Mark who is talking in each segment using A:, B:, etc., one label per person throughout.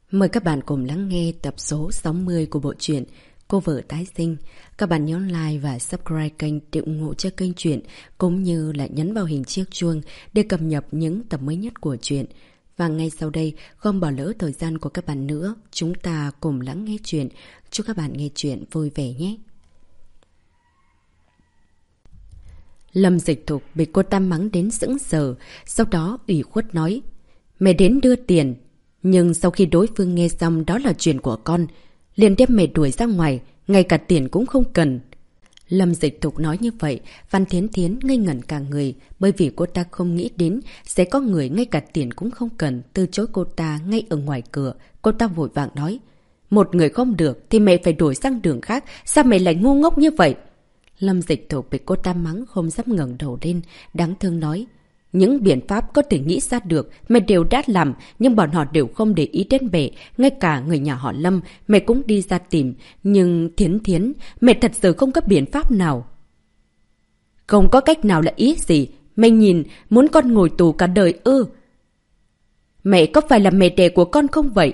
A: Mời các bạn cùng lắng nghe tập số 60 của bộ truyện Cô vợ tái sinh. Các bạn nhớ like và subscribe kênh để ủng hộ cho kênh truyện, cũng như là nhấn vào hình chiếc chuông để cập nhật những tập mới nhất của truyện. Và ngay sau đây, không bỏ lỡ thời gian của các bạn nữa, chúng ta cùng lắng nghe truyện. Chúc các bạn nghe truyện vui vẻ nhé. Lâm Dịch Thục bị cô ta mắng đến sững sờ, sau đó ủy khuất nói: "Mẹ đến đưa tiền." Nhưng sau khi đối phương nghe xong đó là chuyện của con, liền đem mẹ đuổi ra ngoài, ngay cả tiền cũng không cần. Lâm Dịch Thục nói như vậy, Văn Thiến Thiến ngây ngẩn cả người, bởi vì cô ta không nghĩ đến sẽ có người ngay cả tiền cũng không cần từ chối cô ta ngay ở ngoài cửa. Cô ta vội vàng nói: "Một người không được thì mẹ phải đổi sang đường khác, sao mẹ lại ngu ngốc như vậy?" Lâm Dịch Thục bị cô ta mắng không dám ngẩng đầu lên, đáng thương nói: "Những biện pháp có thể nghĩ ra được mẹ đều đã làm, nhưng bọn họ đều không để ý đến mẹ, ngay cả người nhà họ Lâm mẹ cũng đi ra tìm, nhưng Thiến Thiến, mẹ thật sự không có biện pháp nào." "Không có cách nào là ý gì? Mẹ nhìn, muốn con ngồi tù cả đời ư? Mẹ có phải là mẹ đẻ của con không vậy?"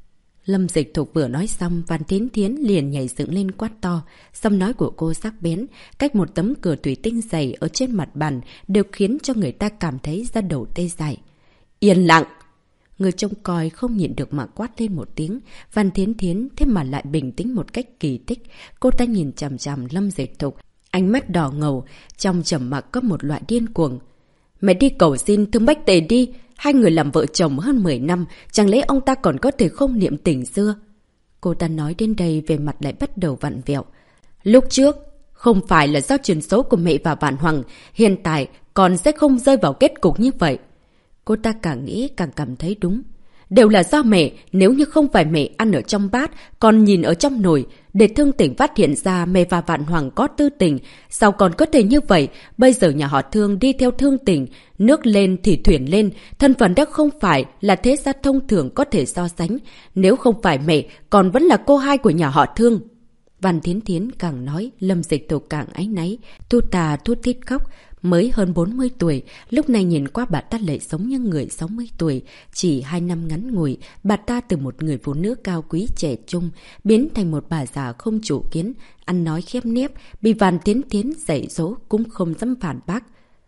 A: Lâm Dịch Thục vừa nói xong, Văn Thiến Thiến liền nhảy dựng lên quát to. Giọng nói của cô sắc bén, cách một tấm cửa thủy tinh dày ở trên mặt bàn đều khiến cho người ta cảm thấy da đầu tê dại. "Yên lặng!" Người trông coi không nhịn được mà quát lên một tiếng. Văn Thiến Thiến thế mà lại bình tĩnh một cách kỳ tích. Cô ta nhìn chằm chằm Lâm Dịch Thục, ánh mắt đỏ ngầu, trong trầm mặc có một loại điên cuồng. "Mẹ đi cầu xin Thương Bách Tề đi. Hai người làm vợ chồng hơn 10 năm, chẳng lẽ ông ta còn có thể không niệm tình xưa?" Cô ta nói đến đây về mặt lại bắt đầu vặn vẹo. "Lúc trước, không phải là do chuyện xấu của mẹ và Vạn Hoàng, hiện tại con sẽ không rơi vào kết cục như vậy." Cô ta càng nghĩ càng cảm thấy đúng. "Đều là do mẹ, nếu như không phải mẹ ăn ở trong bát, còn nhìn ở trong nồi, để Thương Tỉnh phát hiện ra mẹ và Vạn Hoàng có tư tình, sao còn có thể như vậy? Bây giờ nhà họ Thương đi theo Thương Tỉnh, nước lên thì thuyền lên, thân phận đã không phải là thế gia thông thường có thể so sánh. Nếu không phải mẹ, còn vẫn là cô hai của nhà họ Thương." Văn Thiến Thiến càng nói, Lâm Dịch Thục càng áy náy, thu tà thút thít khóc. Mới hơn 40 tuổi, lúc này nhìn qua bà ta lại giống như người 60 tuổi. Chỉ 2 năm ngắn ngủi, bà ta từ một người phụ nữ cao quý trẻ trung, biến thành một bà già không chủ kiến, ăn nói khép nép, bị Văn Thiến Thiến dạy dỗ cũng không dám phản bác.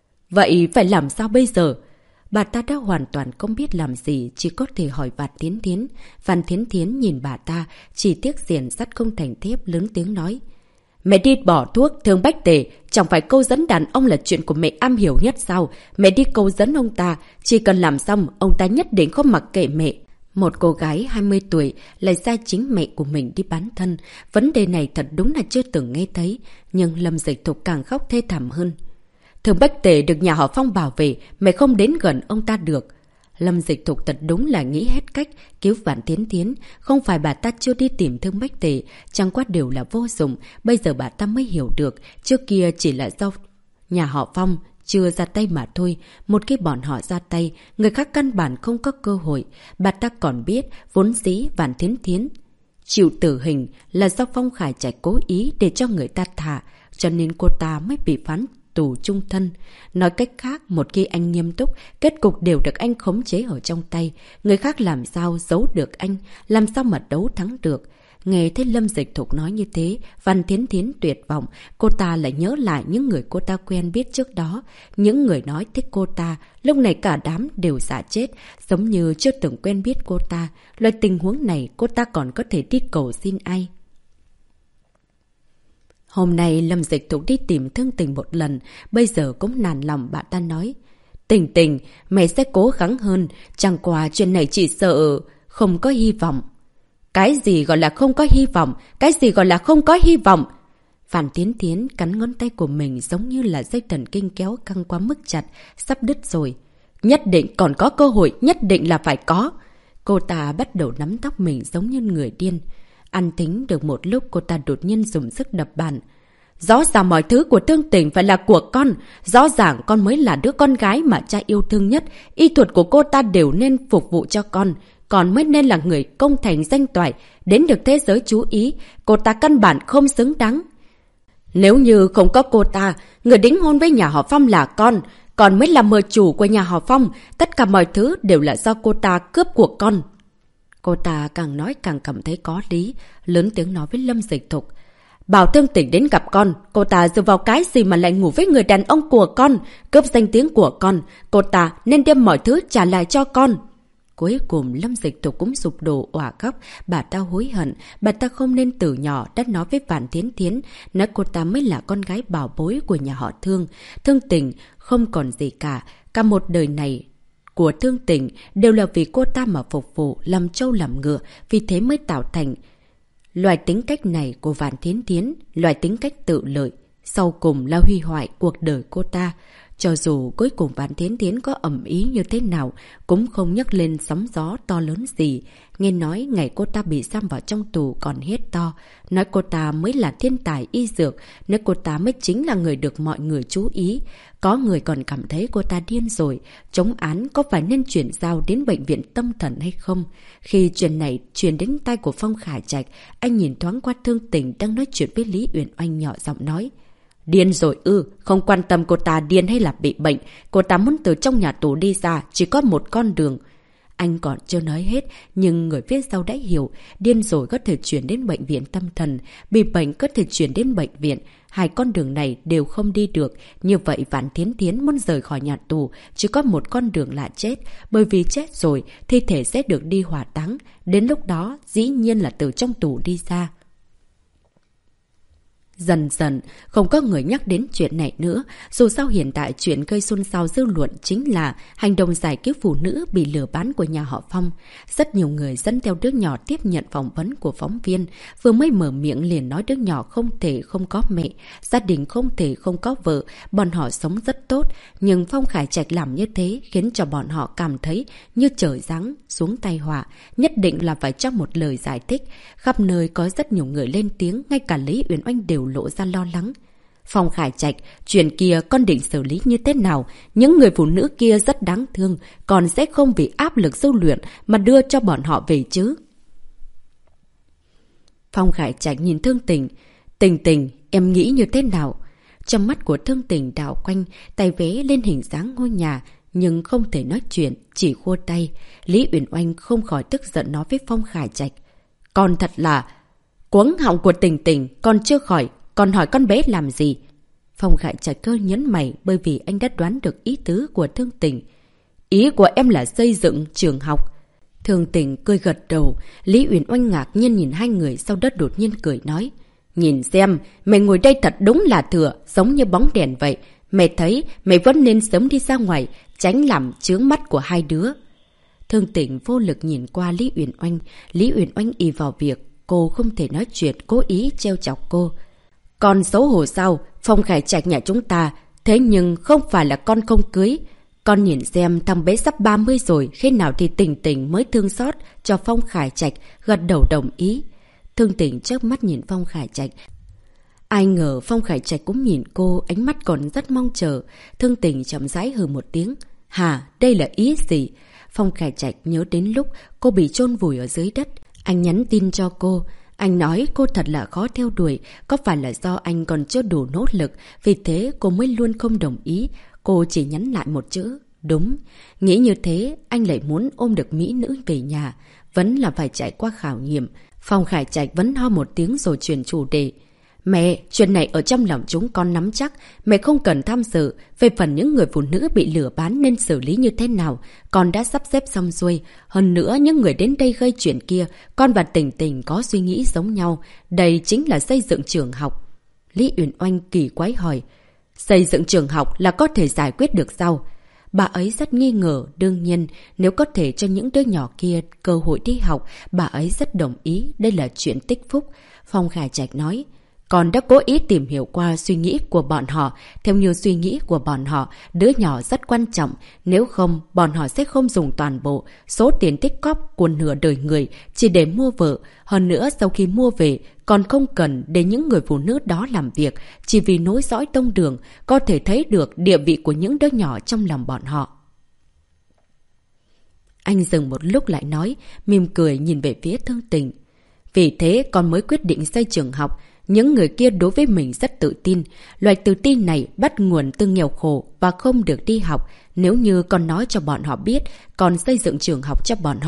A: Vậy phải làm sao bây giờ? Bà ta đã hoàn toàn không biết làm gì, chỉ có thể hỏi Văn Thiến Thiến. Văn Thiến Thiến nhìn bà ta, chỉ tiếc xiển sắt không thành thép, lớn tiếng nói: "Mẹ đi bỏ thuốc Thương Bách Tề, chẳng phải câu dẫn đàn ông là chuyện của mẹ am hiểu nhất sao? Mẹ đi câu dẫn ông ta, chỉ cần làm xong, ông ta nhất định không mặc kệ mẹ." Một cô gái 20 tuổi lại sai chính mẹ của mình đi bán thân. Vấn đề này thật đúng là chưa từng nghe thấy, nhưng Lâm Dịch Thục càng khóc thê thảm hơn. "Thương Bách Tề được nhà họ Phong bảo vệ, mẹ không đến gần ông ta được." Lâm Dịch Thục thật đúng là nghĩ hết cách cứu Văn Thiến Thiến. Không phải bà ta chưa đi tìm Thương Bách Tề, chẳng qua đều là vô dụng. Bây giờ bà ta mới hiểu được, trước kia chỉ là do nhà họ Phong chưa ra tay mà thôi. Một khi bọn họ ra tay, người khác căn bản không có cơ hội. Bà ta còn biết, vốn dĩ Văn Thiến Thiến chịu tử hình là do Phong Khải Trạch cố ý để cho người ta thả, cho nên cô ta mới bị phán tù chung thân. Nói cách khác, một khi anh nghiêm túc, kết cục đều được anh khống chế ở trong tay. Người khác làm sao giấu được anh, làm sao mà đấu thắng được. Nghe thấy Lâm Dịch Thục nói như thế, Văn Thiến Thiến tuyệt vọng. Cô ta lại nhớ lại những người cô ta quen biết trước đó. Những người nói thích cô ta, lúc này cả đám đều giả chết, giống như chưa từng quen biết cô ta. Loại tình huống này cô ta còn có thể đi cầu xin ai? Hôm nay Lâm Dịch Thục đi tìm Thương Tình một lần, bây giờ cũng nản lòng. Bà ta nói: "Tình Tình, mẹ sẽ cố gắng hơn, chẳng qua chuyện này chỉ sợ không có hy vọng." "Cái gì gọi là không có hy vọng? Cái gì gọi là không có hy vọng?" Văn Thiến Thiến cắn ngón tay của mình giống như là dây thần kinh kéo căng quá mức chặt, sắp đứt rồi. "Nhất định còn có cơ hội, nhất định là phải có." Cô ta bắt đầu nắm tóc mình giống như người điên. Ăn tính được một lúc, cô ta đột nhiên dùng sức đập bàn. "Rõ ràng mọi thứ của Thương Tình phải là của con. Rõ ràng con mới là đứa con gái mà cha yêu thương nhất. Y thuật của cô ta đều nên phục vụ cho con. Con mới nên là người công thành danh toại, đến được thế giới chú ý. Cô ta căn bản không xứng đáng. Nếu như không có cô ta, người đính hôn với nhà họ Phong là con mới là mờ chủ của nhà họ Phong. Tất cả mọi thứ đều là do cô ta cướp của con." Cô ta càng nói càng cảm thấy có lý, lớn tiếng nói với Lâm Dịch Thục. Bảo Thương Tỉnh đến gặp con, cô ta dựa vào cái gì mà lại ngủ với người đàn ông của con, cướp danh tiếng của con, cô ta nên đem mọi thứ trả lại cho con. Cuối cùng Lâm Dịch Thục cũng sụp đổ òa khóc, bà ta hối hận, bà ta không nên từ nhỏ đã nói với Vạn Thiến Thiến, nói cô ta mới là con gái bảo bối của nhà họ Thương. Thương Tình không còn gì cả một đời này của Thương Tình đều là vì cô ta mà phục vụ, làm trâu làm ngựa, vì thế mới tạo thành loại tính cách này của Vạn Thiến Thiến, loại tính cách tự lợi, sau cùng là hủy hoại cuộc đời cô ta. Cho dù cuối cùng Vạn Thiến Thiến có ầm ý như thế nào, cũng không nhắc lên sóng gió to lớn gì. Nghe nói ngày cô ta bị giam vào trong tù còn hét to, nói cô ta mới là thiên tài y dược, nói cô ta mới chính là người được mọi người chú ý. Có người còn cảm thấy cô ta điên rồi, chống án có phải nên chuyển giao đến bệnh viện tâm thần hay không? Khi chuyện này truyền đến tai của Phong Khải Trạch, anh nhìn thoáng qua Thương Tình đang nói chuyện với Lý Uyển Oanh, nhỏ giọng nói. Điên rồi không quan tâm cô ta điên hay là bị bệnh, cô ta muốn từ trong nhà tù đi ra, chỉ có một con đường. Anh còn chưa nói hết, nhưng người phía sau đã hiểu, điên rồi có thể chuyển đến bệnh viện tâm thần, bị bệnh có thể chuyển đến bệnh viện, hai con đường này đều không đi được. Như vậy Vạn Thiến Thiến muốn rời khỏi nhà tù, chỉ có một con đường là chết, bởi vì chết rồi, thi thể sẽ được đi hỏa táng, đến lúc đó dĩ nhiên là từ trong tù đi ra. Dần dần, không có người nhắc đến chuyện này nữa. Dù sao hiện tại chuyện gây xôn xao dư luận chính là hành động giải cứu phụ nữ bị lừa bán của nhà họ Phong. Rất nhiều người dẫn theo đứa nhỏ tiếp nhận phỏng vấn của phóng viên. Vừa mới mở miệng liền nói đứa nhỏ không thể không có mẹ, gia đình không thể không có vợ, bọn họ sống rất tốt. Nhưng Phong Khải Trạch làm như thế khiến cho bọn họ cảm thấy như trời giáng xuống tai họa. Nhất định là phải cho một lời giải thích. Khắp nơi có rất nhiều người lên tiếng, ngay cả Lý Uyển Oanh đều lộ ra lo lắng. Phong Khải Trạch, chuyện kia con định xử lý như thế nào? Những người phụ nữ kia rất đáng thương, con sẽ không vì áp lực dư luận mà đưa cho bọn họ về chứ. Phong Khải Trạch nhìn Thương Tình. Tình, em nghĩ như thế nào? Trong mắt của Thương Tình đảo quanh, tay vẽ lên hình dáng ngôi nhà, nhưng không thể nói chuyện, chỉ khua tay. Lý Uyển Oanh không khỏi tức giận nói với Phong Khải Trạch. Con thật là... Cuống họng của Tình, con chưa khỏi, còn hỏi con bé làm gì? Phong Khải Trạch cơ nhấn mày bởi vì anh đã đoán được ý tứ của Thương Tình. Ý của em là xây dựng trường học. Thương Tình cười gật đầu. Lý Uyển Oanh ngạc nhiên nhìn hai người, sau đó đột nhiên cười nói. Nhìn xem, mày ngồi đây thật đúng là thừa, giống như bóng đèn vậy. Mày thấy, mày vẫn nên sớm đi ra ngoài, tránh làm chướng mắt của hai đứa. Thương Tình vô lực nhìn qua Lý Uyển Oanh. Lý Uyển Oanh ì vào việc. Cô không thể nói chuyện, cố ý trêu chọc cô. Con xấu hổ sao? Phong Khải Trạch nhà chúng ta, thế nhưng không phải là con không cưới. Con nhìn xem thằng bé sắp 30 rồi, khi nào thì Tình mới thương xót cho Phong Khải Trạch, gật đầu đồng ý. Thương Tình chớp mắt nhìn Phong Khải Trạch. Ai ngờ Phong Khải Trạch cũng nhìn cô, ánh mắt còn rất mong chờ. Thương Tình chậm rãi hừ một tiếng. Hả, đây là ý gì? Phong Khải Trạch nhớ đến lúc cô bị chôn vùi ở dưới đất. Anh nhắn tin cho cô. Anh nói cô thật là khó theo đuổi, có phải là do anh còn chưa đủ nỗ lực, vì thế cô mới luôn không đồng ý. Cô chỉ nhắn lại một chữ, đúng. Nghĩ như thế, anh lại muốn ôm được mỹ nữ về nhà. Vẫn là phải trải qua khảo nghiệm. Phong Khải Trạch vẫn ho một tiếng rồi chuyển chủ đề. Mẹ, chuyện này ở trong lòng chúng con nắm chắc, mẹ không cần tham dự. Về phần những người phụ nữ bị lừa bán nên xử lý như thế nào, con đã sắp xếp xong xuôi. Hơn nữa, những người đến đây gây chuyện kia, con và Tình có suy nghĩ giống nhau. Đây chính là xây dựng trường học. Lý Uyển Oanh kỳ quái hỏi. Xây dựng trường học là có thể giải quyết được sao? Bà ấy rất nghi ngờ, đương nhiên, nếu có thể cho những đứa nhỏ kia cơ hội đi học, bà ấy rất đồng ý, đây là chuyện tích phúc. Phong Khải Trạch nói. Con đã cố ý tìm hiểu qua suy nghĩ của bọn họ. Theo như suy nghĩ của bọn họ, đứa nhỏ rất quan trọng. Nếu không, bọn họ sẽ không dùng toàn bộ số tiền tích cóp của nửa đời người chỉ để mua vợ. Hơn nữa, sau khi mua về, còn không cần để những người phụ nữ đó làm việc. Chỉ vì nối dõi tông đường, có thể thấy được địa vị của những đứa nhỏ trong lòng bọn họ. Anh dừng một lúc lại nói, mỉm cười nhìn về phía Thương Tình. Vì thế con mới quyết định xây trường học. Những người kia đối với mình rất tự tin. Loại tự tin này bắt nguồn từ nghèo khổ và không được đi học. Nếu như con nói cho bọn họ biết, con xây dựng trường học cho bọn họ,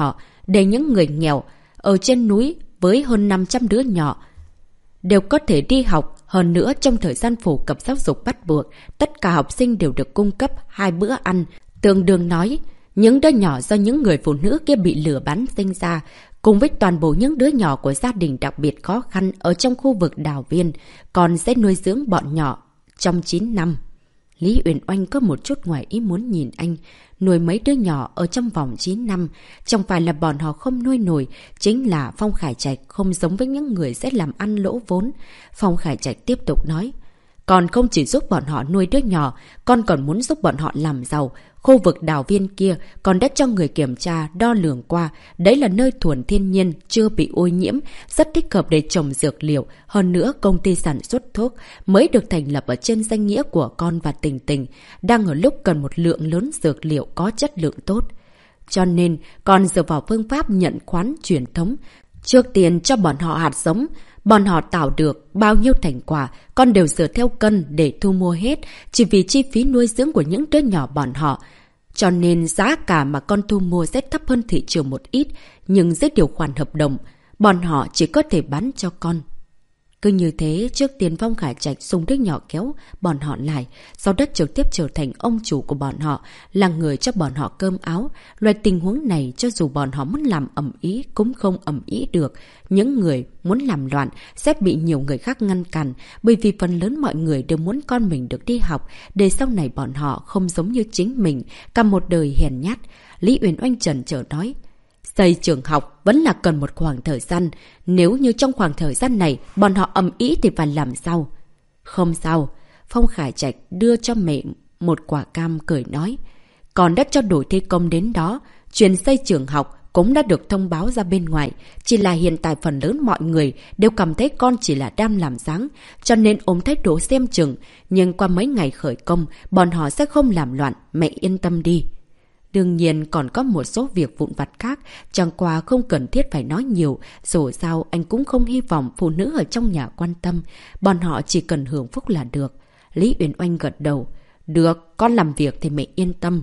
A: để những người nghèo ở trên núi với hơn 500 đứa nhỏ đều có thể đi học. Hơn nữa, trong thời gian phổ cập giáo dục bắt buộc, tất cả học sinh đều được cung cấp 2 bữa ăn. Tương đương nói, những đứa nhỏ do những người phụ nữ kia bị lừa bán sinh ra, cùng với toàn bộ những đứa nhỏ của gia đình đặc biệt khó khăn ở trong khu vực Đào Viên, còn sẽ nuôi dưỡng bọn nhỏ trong 9 năm. Lý Uyển Oanh có một chút ngoài ý muốn nhìn anh. Nuôi mấy đứa nhỏ ở trong vòng 9 năm, chẳng phải là bọn họ không nuôi nổi, chính là Phong Khải Trạch không giống với những người sẽ làm ăn lỗ vốn. Phong Khải Trạch tiếp tục nói, còn không chỉ giúp bọn họ nuôi đứa nhỏ, con còn muốn giúp bọn họ làm giàu. Khu vực Đào Viên kia còn đã cho người kiểm tra, đo lường qua. Đấy là nơi thuần thiên nhiên, chưa bị ô nhiễm, rất thích hợp để trồng dược liệu. Hơn nữa, công ty sản xuất thuốc mới được thành lập ở trên danh nghĩa của con và Tình Tình, đang ở lúc cần một lượng lớn dược liệu có chất lượng tốt. Cho nên, con dựa vào phương pháp nhận khoán truyền thống. Trước tiên cho bọn họ hạt giống. Bọn họ tạo được bao nhiêu thành quả, con đều dựa theo cân để thu mua hết, chỉ vì chi phí nuôi dưỡng của những đứa nhỏ bọn họ. Cho nên giá cả mà con thu mua sẽ thấp hơn thị trường một ít, nhưng dưới điều khoản hợp đồng, bọn họ chỉ có thể bán cho con. Cứ như thế, trước tiên Phong Khải Trạch dùng đứa nhỏ kéo bọn họ lại, sau đó trực tiếp trở thành ông chủ của bọn họ, là người cho bọn họ cơm áo. Loại tình huống này, cho dù bọn họ muốn làm ầm ĩ cũng không ầm ĩ được. Những người muốn làm loạn sẽ bị nhiều người khác ngăn cản, bởi vì phần lớn mọi người đều muốn con mình được đi học, để sau này bọn họ không giống như chính mình, cả một đời hèn nhát. Lý Uyển Oanh chần chờ nói, xây trường học vẫn là cần một khoảng thời gian. Nếu như trong khoảng thời gian này bọn họ ầm ĩ thì phải làm sao? Không sao. Phong Khải Trạch đưa cho mẹ một quả cam cười nói, con đã cho đổi thi công đến đó. Chuyện xây trường học cũng đã được thông báo ra bên ngoài. Chỉ là hiện tại phần lớn mọi người đều cảm thấy con chỉ là đang làm dáng, cho nên ôm thái độ xem chừng. Nhưng qua mấy ngày khởi công, bọn họ sẽ không làm loạn, mẹ yên tâm đi. Đương nhiên còn có một số việc vụn vặt khác, chẳng qua không cần thiết phải nói nhiều, dù sao anh cũng không hy vọng phụ nữ ở trong nhà quan tâm, bọn họ chỉ cần hưởng phúc là được. Lý Uyển Oanh gật đầu, được, con làm việc thì mẹ yên tâm.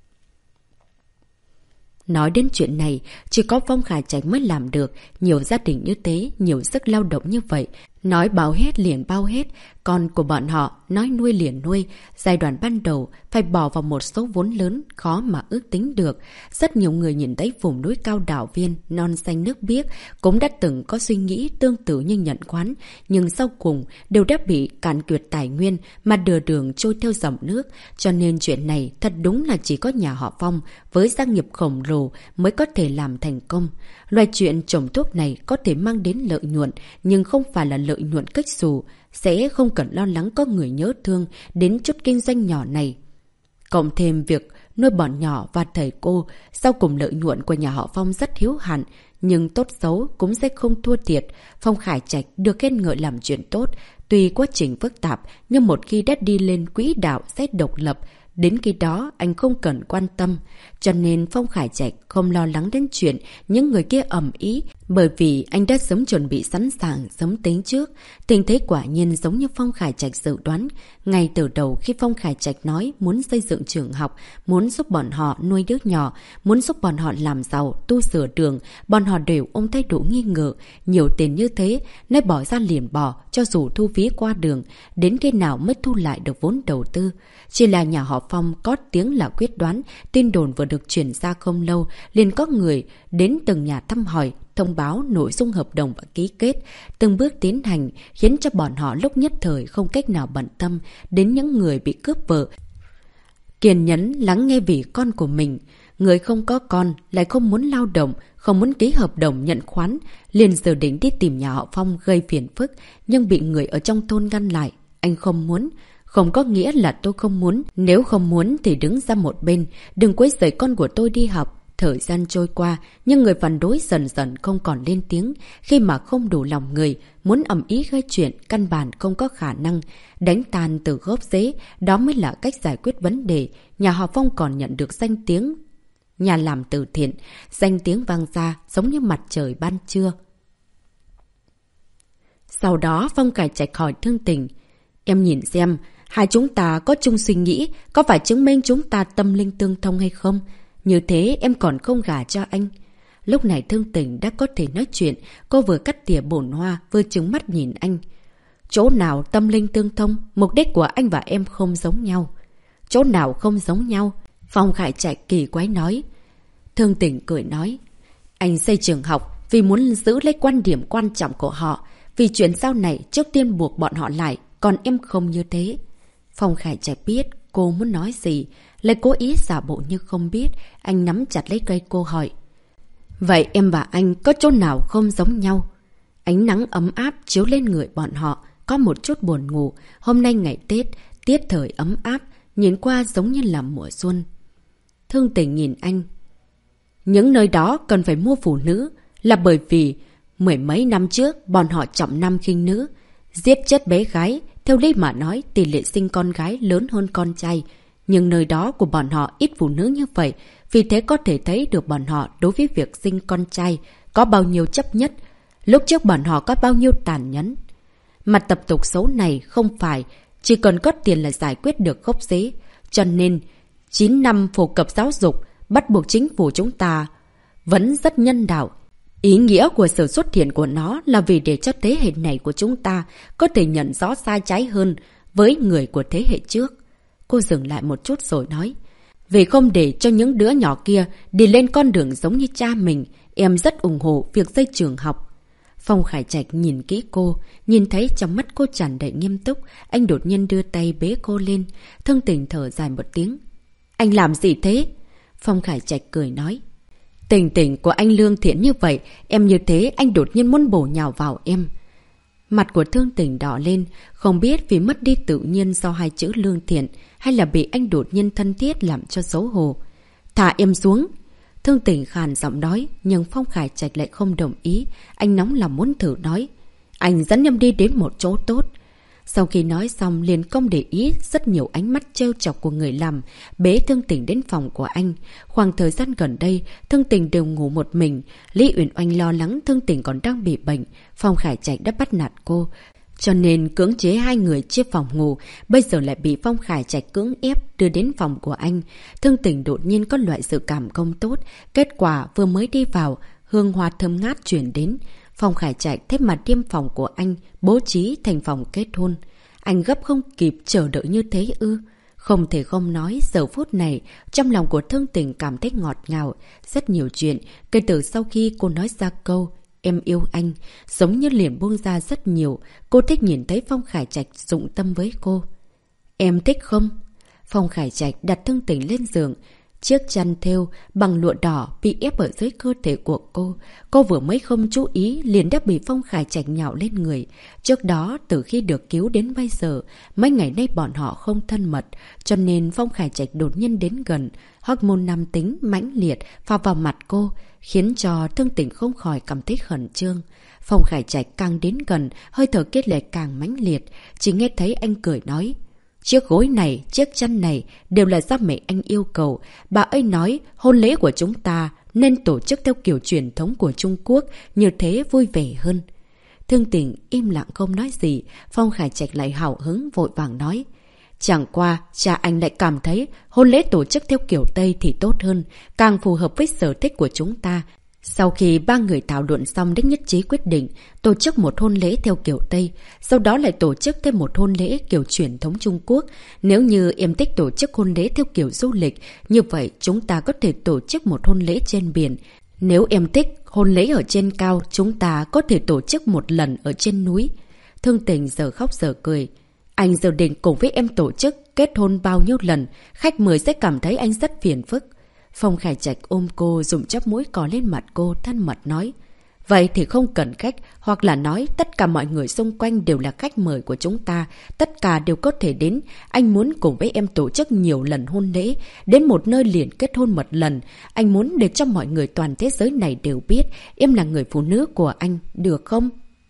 A: Nói đến chuyện này, chỉ có Phong Khải Trạch mới làm được, nhiều gia đình như thế, nhiều sức lao động như vậy. Nói bao hết liền bao hết, con của bọn họ nói nuôi liền nuôi. Giai đoạn ban đầu phải bỏ vào một số vốn lớn khó mà ước tính được. Rất nhiều người nhìn thấy vùng núi cao Đào Viên, non xanh nước biếc cũng đã từng có suy nghĩ tương tự như nhận khoán, nhưng sau cùng đều đã bị cạn kiệt tài nguyên mà đưa đường trôi theo dòng nước. Cho nên chuyện này thật đúng là chỉ có nhà họ Phong với gia nghiệp khổng lồ mới có thể làm thành công. Loại chuyện trồng thuốc này có thể mang đến lợi nhuận, nhưng không phải là lợi nhuận kếch xù, sẽ không cần lo lắng có người nhớ thương đến chút kinh doanh nhỏ này. Cộng thêm việc nuôi bọn nhỏ và thầy cô, sau cùng lợi nhuận của nhà họ Phong rất hiếu hạn, nhưng tốt xấu cũng sẽ không thua thiệt. Phong Khải Trạch được khen ngợi làm chuyện tốt, tuy quá trình phức tạp, nhưng một khi đã đi lên quỹ đạo sẽ độc lập. Đến khi đó anh không cần quan tâm. Cho nên Phong Khải Trạch không lo lắng đến chuyện những người kia ầm ĩ, bởi vì anh đã sớm chuẩn bị sẵn sàng, sớm tính trước. Tình thế quả nhiên giống như Phong Khải Trạch dự đoán. Ngay từ đầu khi Phong Khải Trạch nói muốn xây dựng trường học, muốn giúp bọn họ nuôi đứa nhỏ, muốn giúp bọn họ làm giàu, tu sửa đường, bọn họ đều ôm thái độ nghi ngờ. Nhiều tiền như thế, nơi bỏ ra liền bỏ, cho dù thu phí qua đường, đến khi nào mới thu lại được vốn đầu tư. Chỉ là nhà họ Phong có tiếng là quyết đoán, tin đồn vừa được chuyển ra không lâu, liền có người đến từng nhà thăm hỏi, thông báo nội dung hợp đồng và ký kết, từng bước tiến hành, khiến cho bọn họ lúc nhất thời không cách nào bận tâm đến những người bị cướp vợ. Kiên nhẫn lắng nghe vì con của mình, người không có con lại không muốn lao động, không muốn ký hợp đồng nhận khoán, liền dự định đi tìm nhà họ Phong gây phiền phức, nhưng bị người ở trong thôn ngăn lại. Anh không muốn. Không có nghĩa là tôi không muốn, nếu không muốn thì đứng ra một bên, đừng quấy rầy con của tôi đi học. Thời gian trôi qua, nhưng người phản đối dần dần không còn lên tiếng, khi mà không đủ lòng người, muốn ầm ĩ gây chuyện, căn bản không có khả năng. Đánh tan từ gốc rễ, đó mới là cách giải quyết vấn đề. Nhà họ Phong còn nhận được danh tiếng nhà làm từ thiện, danh tiếng vang ra giống như mặt trời ban trưa. Sau đó Phong Khải Trạch hỏi Thương Tình, em nhìn xem, hai chúng ta có chung suy nghĩ, có phải chứng minh chúng ta tâm linh tương thông hay không? Như thế em còn không gả cho anh. Lúc này Thương Tình đã có thể nói chuyện, cô vừa cắt tỉa bồn hoa, vừa trừng mắt nhìn anh. Chỗ nào tâm linh tương thông, mục đích của anh và em không giống nhau. Chỗ nào không giống nhau? Phong Khải Trạch kỳ quái nói. Thương Tình cười nói. Anh xây trường học vì muốn giữ lấy quan điểm quan trọng của họ. Vì chuyện sau này trước tiên buộc bọn họ lại, còn em không như thế. Phong Khải Trạch biết cô muốn nói gì, lại cố ý giả bộ như không biết. Anh nắm chặt lấy cây cô hỏi. Vậy em và anh có chỗ nào không giống nhau? Ánh nắng ấm áp chiếu lên người bọn họ, có một chút buồn ngủ. Hôm nay ngày Tết, tiết thời ấm áp, nhìn qua giống như là mùa xuân. Thương Tình nhìn anh. Những nơi đó cần phải mua phụ nữ là bởi vì mười mấy năm trước bọn họ trọng nam khinh nữ, giết chết bé gái. Theo lý mà nói tỷ lệ sinh con gái lớn hơn con trai. Nhưng nơi đó của bọn họ ít phụ nữ như vậy, vì thế có thể thấy được bọn họ đối với việc sinh con trai có bao nhiêu chấp nhất. Lúc trước bọn họ có bao nhiêu tàn nhẫn. Mặt tập tục xấu này không phải chỉ cần có tiền là giải quyết được gốc rễ. Cho nên 9 năm phổ cập giáo dục bắt buộc chính phủ chúng ta vẫn rất nhân đạo. Ý nghĩa của sự xuất hiện của nó là vì để cho thế hệ này của chúng ta có thể nhận rõ sai trái hơn với người của thế hệ trước. Cô dừng lại một chút rồi nói. Vì không để cho những đứa nhỏ kia đi lên con đường giống như cha mình, em rất ủng hộ việc xây trường học. Phong Khải Trạch nhìn kỹ cô, nhìn thấy trong mắt cô tràn đầy nghiêm túc, anh đột nhiên đưa tay bế cô lên. Thương Tình thở dài một tiếng. Anh làm gì thế? Phong Khải Trạch cười nói. Tình tình của anh lương thiện như vậy, em như thế anh đột nhiên muốn bổ nhào vào em. Mặt của Thương Tình đỏ lên, không biết vì mất đi tự nhiên do hai chữ lương thiện hay là bị anh đột nhiên thân thiết làm cho xấu hổ. Thả em xuống. Thương Tình khàn giọng nói, nhưng Phong Khải Trạch lại không đồng ý. Anh nóng lòng muốn thử nói. Anh dẫn em đi đến một chỗ tốt. Sau khi nói xong liền không để ý rất nhiều ánh mắt trêu chọc của người làm, bế Thương Tình đến phòng của anh. Khoảng thời gian gần đây, Thương Tình đều ngủ một mình. Lý Uyển Oanh lo lắng Thương Tình còn đang bị bệnh. Phong Khải Trạch đã bắt nạt cô, cho nên cưỡng chế hai người chia phòng ngủ. Bây giờ lại bị Phong Khải Trạch cưỡng ép đưa đến phòng của anh. Thương Tình đột nhiên có loại dự cảm không tốt. Kết quả vừa mới đi vào, hương hoa thơm ngát chuyển đến. Phong Khải Trạch thế mà tiêm phòng của anh bố trí thành phòng kết hôn. Anh gấp không kịp chờ đợi như thế ư? Không thể không nói, giờ phút này trong lòng của Thương Tình cảm thấy ngọt ngào. Rất nhiều chuyện kể từ sau khi cô nói ra câu em yêu anh, giống như liền buông ra rất nhiều. Cô thích nhìn thấy Phong Khải Trạch dụng tâm với cô. Em thích không? Phong Khải Trạch đặt Thương Tình lên giường. Chiếc chăn thêu bằng lụa đỏ bị ép ở dưới cơ thể của cô. Cô vừa mới không chú ý liền đã bị Phong Khải Trạch nhào lên người. Trước đó, từ khi được cứu đến bây giờ, mấy ngày nay bọn họ không thân mật, cho nên Phong Khải Trạch đột nhiên đến gần. Hormone nam tính mãnh liệt phả vào mặt cô, khiến cho Thương Tình không khỏi cảm thấy khẩn trương. Phong Khải Trạch càng đến gần, hơi thở kết lệ càng mãnh liệt. Chỉ nghe thấy anh cười nói. Chiếc gối này, chiếc chăn này đều là do mẹ anh yêu cầu. Bà ấy nói hôn lễ của chúng ta nên tổ chức theo kiểu truyền thống của Trung Quốc, như thế vui vẻ hơn. Thương Tình im lặng không nói gì. Phong Khải Trạch lại hào hứng vội vàng nói. Chẳng qua, cha anh lại cảm thấy hôn lễ tổ chức theo kiểu Tây thì tốt hơn, càng phù hợp với sở thích của chúng ta. Sau khi ba người thảo luận xong đích nhất trí quyết định tổ chức một hôn lễ theo kiểu Tây, sau đó lại tổ chức thêm một hôn lễ kiểu truyền thống Trung Quốc. Nếu như em thích tổ chức hôn lễ theo kiểu du lịch, như vậy chúng ta có thể tổ chức một hôn lễ trên biển. Nếu em thích hôn lễ ở trên cao, chúng ta có thể tổ chức một lần ở trên núi. Thương Tình giờ khóc giờ cười. Anh giờ định cùng với em tổ chức kết hôn bao nhiêu lần, khách mời sẽ cảm thấy anh rất phiền phức. Phong Khải Trạch ôm cô dùng chóp mũi cò lên mặt cô thân mật nói. Vậy thì không cần khách, hoặc là nói tất cả mọi người xung quanh đều là khách mời của chúng ta, tất cả đều có thể đến. Anh muốn cùng với em tổ chức nhiều lần hôn lễ, đến một nơi liền kết hôn một lần. Anh muốn để cho mọi người toàn thế giới này đều biết em là người phụ nữ của anh, được không?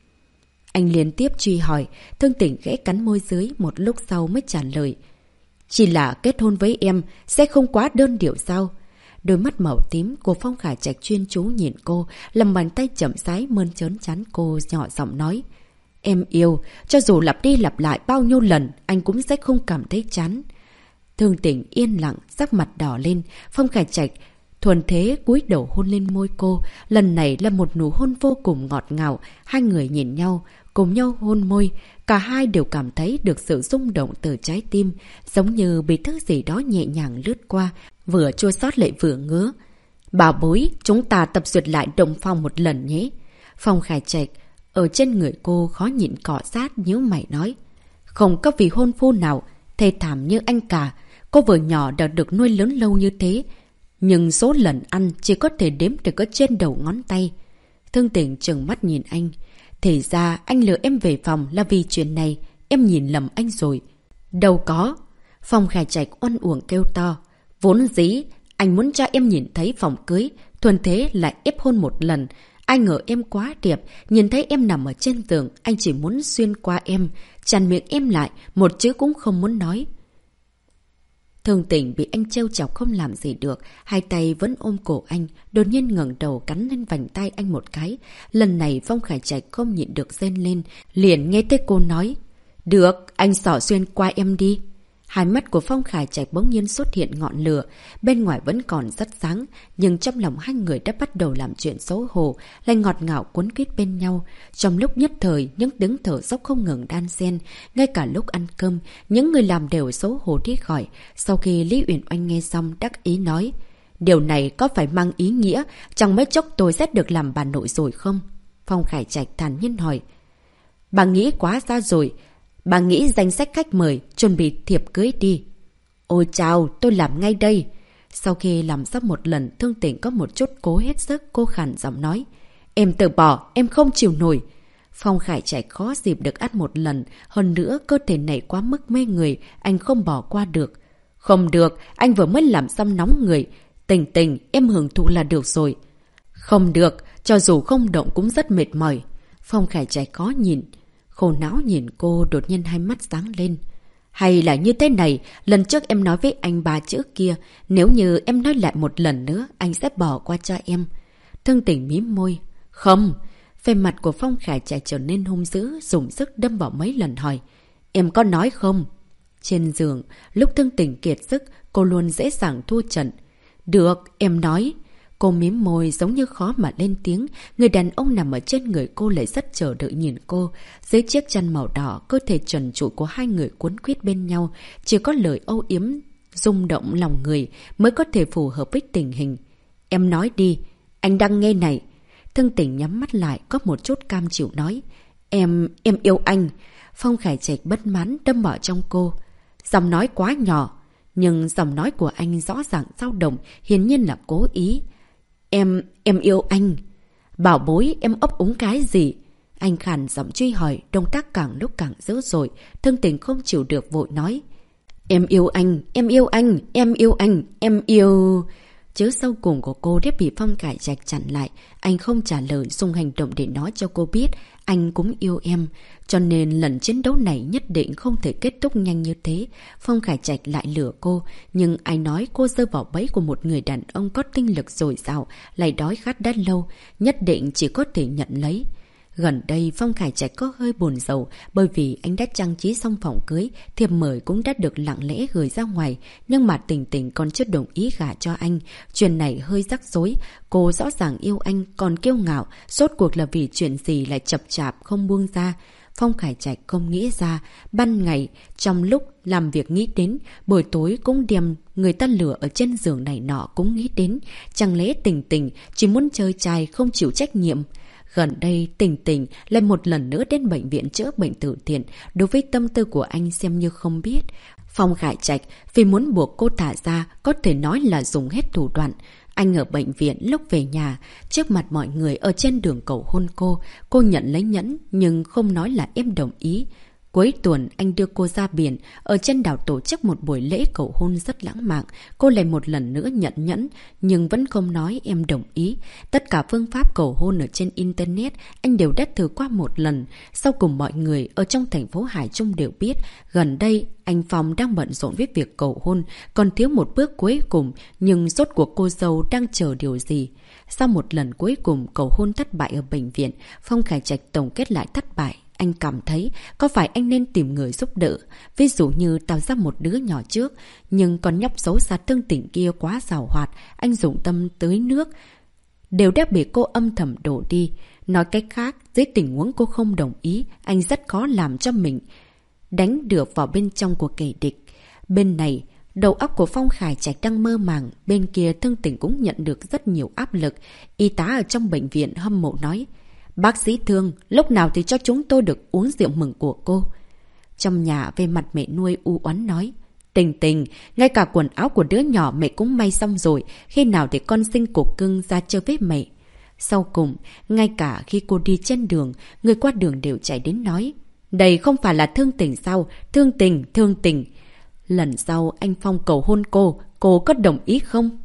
A: Anh liên tiếp truy hỏi. Thương Tình khẽ cắn môi dưới, một lúc sau mới trả lời. Chỉ là kết hôn với em sẽ không quá đơn điệu sao? Đôi mắt màu tím của Phong Khải Trạch chuyên chú nhìn cô, làm bàn tay chậm rãi mơn trớn trán cô, nhỏ giọng nói. Em yêu, cho dù lặp đi lặp lại bao nhiêu lần, anh cũng sẽ không cảm thấy chán. Thương Tình yên lặng, sắc mặt đỏ lên. Phong Khải Trạch Thuần thế cúi đầu hôn lên môi cô. Lần này là một nụ hôn vô cùng ngọt ngào. Hai người nhìn nhau, cùng nhau hôn môi. Cả hai đều cảm thấy được sự rung động từ trái tim, giống như bị thứ gì đó nhẹ nhàng lướt qua, vừa chua xót lại vừa ngứa. Bảo bối, chúng ta tập duyệt lại Đồng Phong một lần nhé. Phong Khải Trạch ở trên người cô khó nhịn cọ sát, nhíu mày nói. Không có vị hôn phu nào thê thảm như anh cả. Cô vừa nhỏ đã được nuôi lớn lâu như thế, nhưng số lần ăn chỉ có thể đếm được ở trên đầu ngón tay. Thương Tình trừng mắt nhìn anh. Thì ra anh lừa em về phòng là vì chuyện này, em nhìn lầm anh rồi. Đâu có. Phong Khải Trạch oan uổng kêu to. Vốn dĩ anh muốn cho em nhìn thấy phòng cưới, thuần thế lại ép hôn một lần. Ai ngờ em quá đẹp, nhìn thấy em nằm ở trên giường, anh chỉ muốn xuyên qua em, chặn miệng em lại, một chữ cũng không muốn nói. Thương Tình bị anh trêu chọc không làm gì được, hai tay vẫn ôm cổ anh, đột nhiên ngẩng đầu cắn lên vành tay anh một cái. Lần này Phong Khải Trạch không nhịn được rên lên, liền nghe thấy cô nói. Được, anh xỏ xuyên qua em đi. Hai mắt của Phong Khải Trạch bỗng nhiên xuất hiện ngọn lửa, bên ngoài vẫn còn rất sáng, nhưng trong lòng hai người đã bắt đầu làm chuyện xấu hổ, lại ngọt ngào cuốn quýt bên nhau. Trong lúc nhất thời, những tiếng thở dốc không ngừng đan xen, ngay cả lúc ăn cơm, những người làm đều xấu hổ đi khỏi. Sau khi Lý Uyển Oanh nghe xong đắc ý nói, điều này có phải mang ý nghĩa, chẳng mấy chốc tôi sẽ được làm bà nội rồi không? Phong Khải Trạch thản nhiên hỏi. Bà nghĩ quá ra rồi. Bà nghĩ danh sách khách mời, chuẩn bị thiệp cưới đi. Ôi chào, tôi làm ngay đây. Sau khi làm xong một lần, Thương Tình có một chút cố hết sức, cô khàn giọng nói. Em từ bỏ, em không chịu nổi. Phong Khải Trạch khó dịp được ăn một lần, hơn nữa cơ thể này quá mức mê người, anh không bỏ qua được. Không được, anh vừa mới làm xong nóng người. Tình Tình, em hưởng thụ là được rồi. Không được, cho dù không động cũng rất mệt mỏi. Phong Khải Trạch khó nhìn. Khổ não nhìn cô, đột nhiên hai mắt sáng lên. Hay là như thế này, lần trước em nói với anh ba chữ kia, nếu như em nói lại một lần nữa, anh sẽ bỏ qua cho em. Thương Tình mím môi. Không. Về mặt của Phong Khải Trạch trở nên hung dữ, dùng sức đâm vào mấy lần hỏi. Em có nói không? Trên giường, lúc Thương Tình kiệt sức, cô luôn dễ dàng thua trận. Được, em nói. Cô mím môi giống như khó mà lên tiếng. Người đàn ông nằm ở trên người cô lại rất chờ đợi nhìn cô. Dưới chiếc chăn màu đỏ, cơ thể trần trụi của hai người cuốn quýt bên nhau. Chỉ có lời âu yếm, rung động lòng người mới có thể phù hợp với tình hình. Em nói đi, anh đang nghe này. Thương Tình nhắm mắt lại, có một chút cam chịu nói. Em yêu anh. Phong Khải Trạch bất mãn đâm vào trong cô. Giọng nói quá nhỏ. Nhưng giọng nói của anh rõ ràng dao động, hiển nhiên là cố ý. Em yêu anh. Bảo bối, em ấp úng cái gì? Anh khàn giọng truy hỏi, động tác càng lúc càng dữ dội. Thương Tình không chịu được vội nói. Em yêu anh, em yêu anh, em yêu anh, em yêu... Chữ sau cùng của cô đã bị Phong Khải Trạch chặn lại. Anh không trả lời, dùng hành động để nói cho cô biết anh cũng yêu em. Cho nên lần chiến đấu này nhất định không thể kết thúc nhanh như thế. Phong Khải Trạch lại lừa cô. Nhưng ai nói cô rơi vào bẫy của một người đàn ông có tinh lực dồi dào, lại đói khát đã lâu, nhất định chỉ có thể nhận lấy. Gần đây Phong Khải Trạch có hơi buồn rầu bởi vì anh đã trang trí xong phòng cưới, thiệp mời cũng đã được lặng lẽ gửi ra ngoài, nhưng mà Tình Tình còn chưa đồng ý gả cho anh. Chuyện này hơi rắc rối, cô rõ ràng yêu anh còn kiêu ngạo, rốt cuộc là vì chuyện gì lại chập chạp không buông ra. Phong Khải Trạch không nghĩ ra, ban ngày trong lúc làm việc nghĩ đến, buổi tối cũng đem người ta lừa ở trên giường này nọ cũng nghĩ đến, chẳng lẽ Tình Tình chỉ muốn chơi trai không chịu trách nhiệm. Gần đây, Tình Tình lại một lần nữa đến bệnh viện chữa bệnh từ thiện, đối với tâm tư của anh xem như không biết. Phong Khải Trạch vì muốn buộc cô thả ra, có thể nói là dùng hết thủ đoạn. Anh ở bệnh viện lúc về nhà, trước mặt mọi người ở trên đường cầu hôn cô nhận lấy nhẫn nhưng không nói là em đồng ý. Cuối tuần anh đưa cô ra biển, ở trên đảo tổ chức một buổi lễ cầu hôn rất lãng mạn. Cô lại một lần nữa nhận nhẫn, nhưng vẫn không nói em đồng ý. Tất cả phương pháp cầu hôn ở trên Internet anh đều đã thử qua một lần. Sau cùng mọi người ở trong thành phố Hải Trung đều biết, gần đây anh Phong đang bận rộn với việc cầu hôn, còn thiếu một bước cuối cùng, nhưng rốt cuộc cô dâu đang chờ điều gì. Sau một lần cuối cùng cầu hôn thất bại ở bệnh viện, Phong Khải Trạch tổng kết lại thất bại. anh cảm thấy có phải anh nên tìm người giúp đỡ. Ví dụ như tạo ra một đứa nhỏ trước, nhưng con nhóc xấu xa Thương Tình kia quá giàu hoạt, anh dùng tâm tưới nước, đều đã bị cô âm thầm đổ đi. Nói cách khác, dưới tình huống cô không đồng ý, anh rất khó làm cho mình đánh được vào bên trong của kẻ địch. Bên này, đầu óc của Phong Khải Trạch đang mơ màng, bên kia Thương Tình cũng nhận được rất nhiều áp lực. Y tá ở trong bệnh viện hâm mộ nói, bác sĩ Thương, lúc nào thì cho chúng tôi được uống rượu mừng của cô. Trong nhà, về mặt mẹ nuôi u oán nói, Tình Tình, ngay cả quần áo của đứa nhỏ mẹ cũng may xong rồi, khi nào để con sinh cổ cưng ra chơi với mẹ. Sau cùng, ngay cả khi cô đi trên đường, người qua đường đều chạy đến nói, đây không phải là Thương Tình sao? Thương Tình, Thương Tình. Lần sau anh Phong cầu hôn cô có đồng ý không?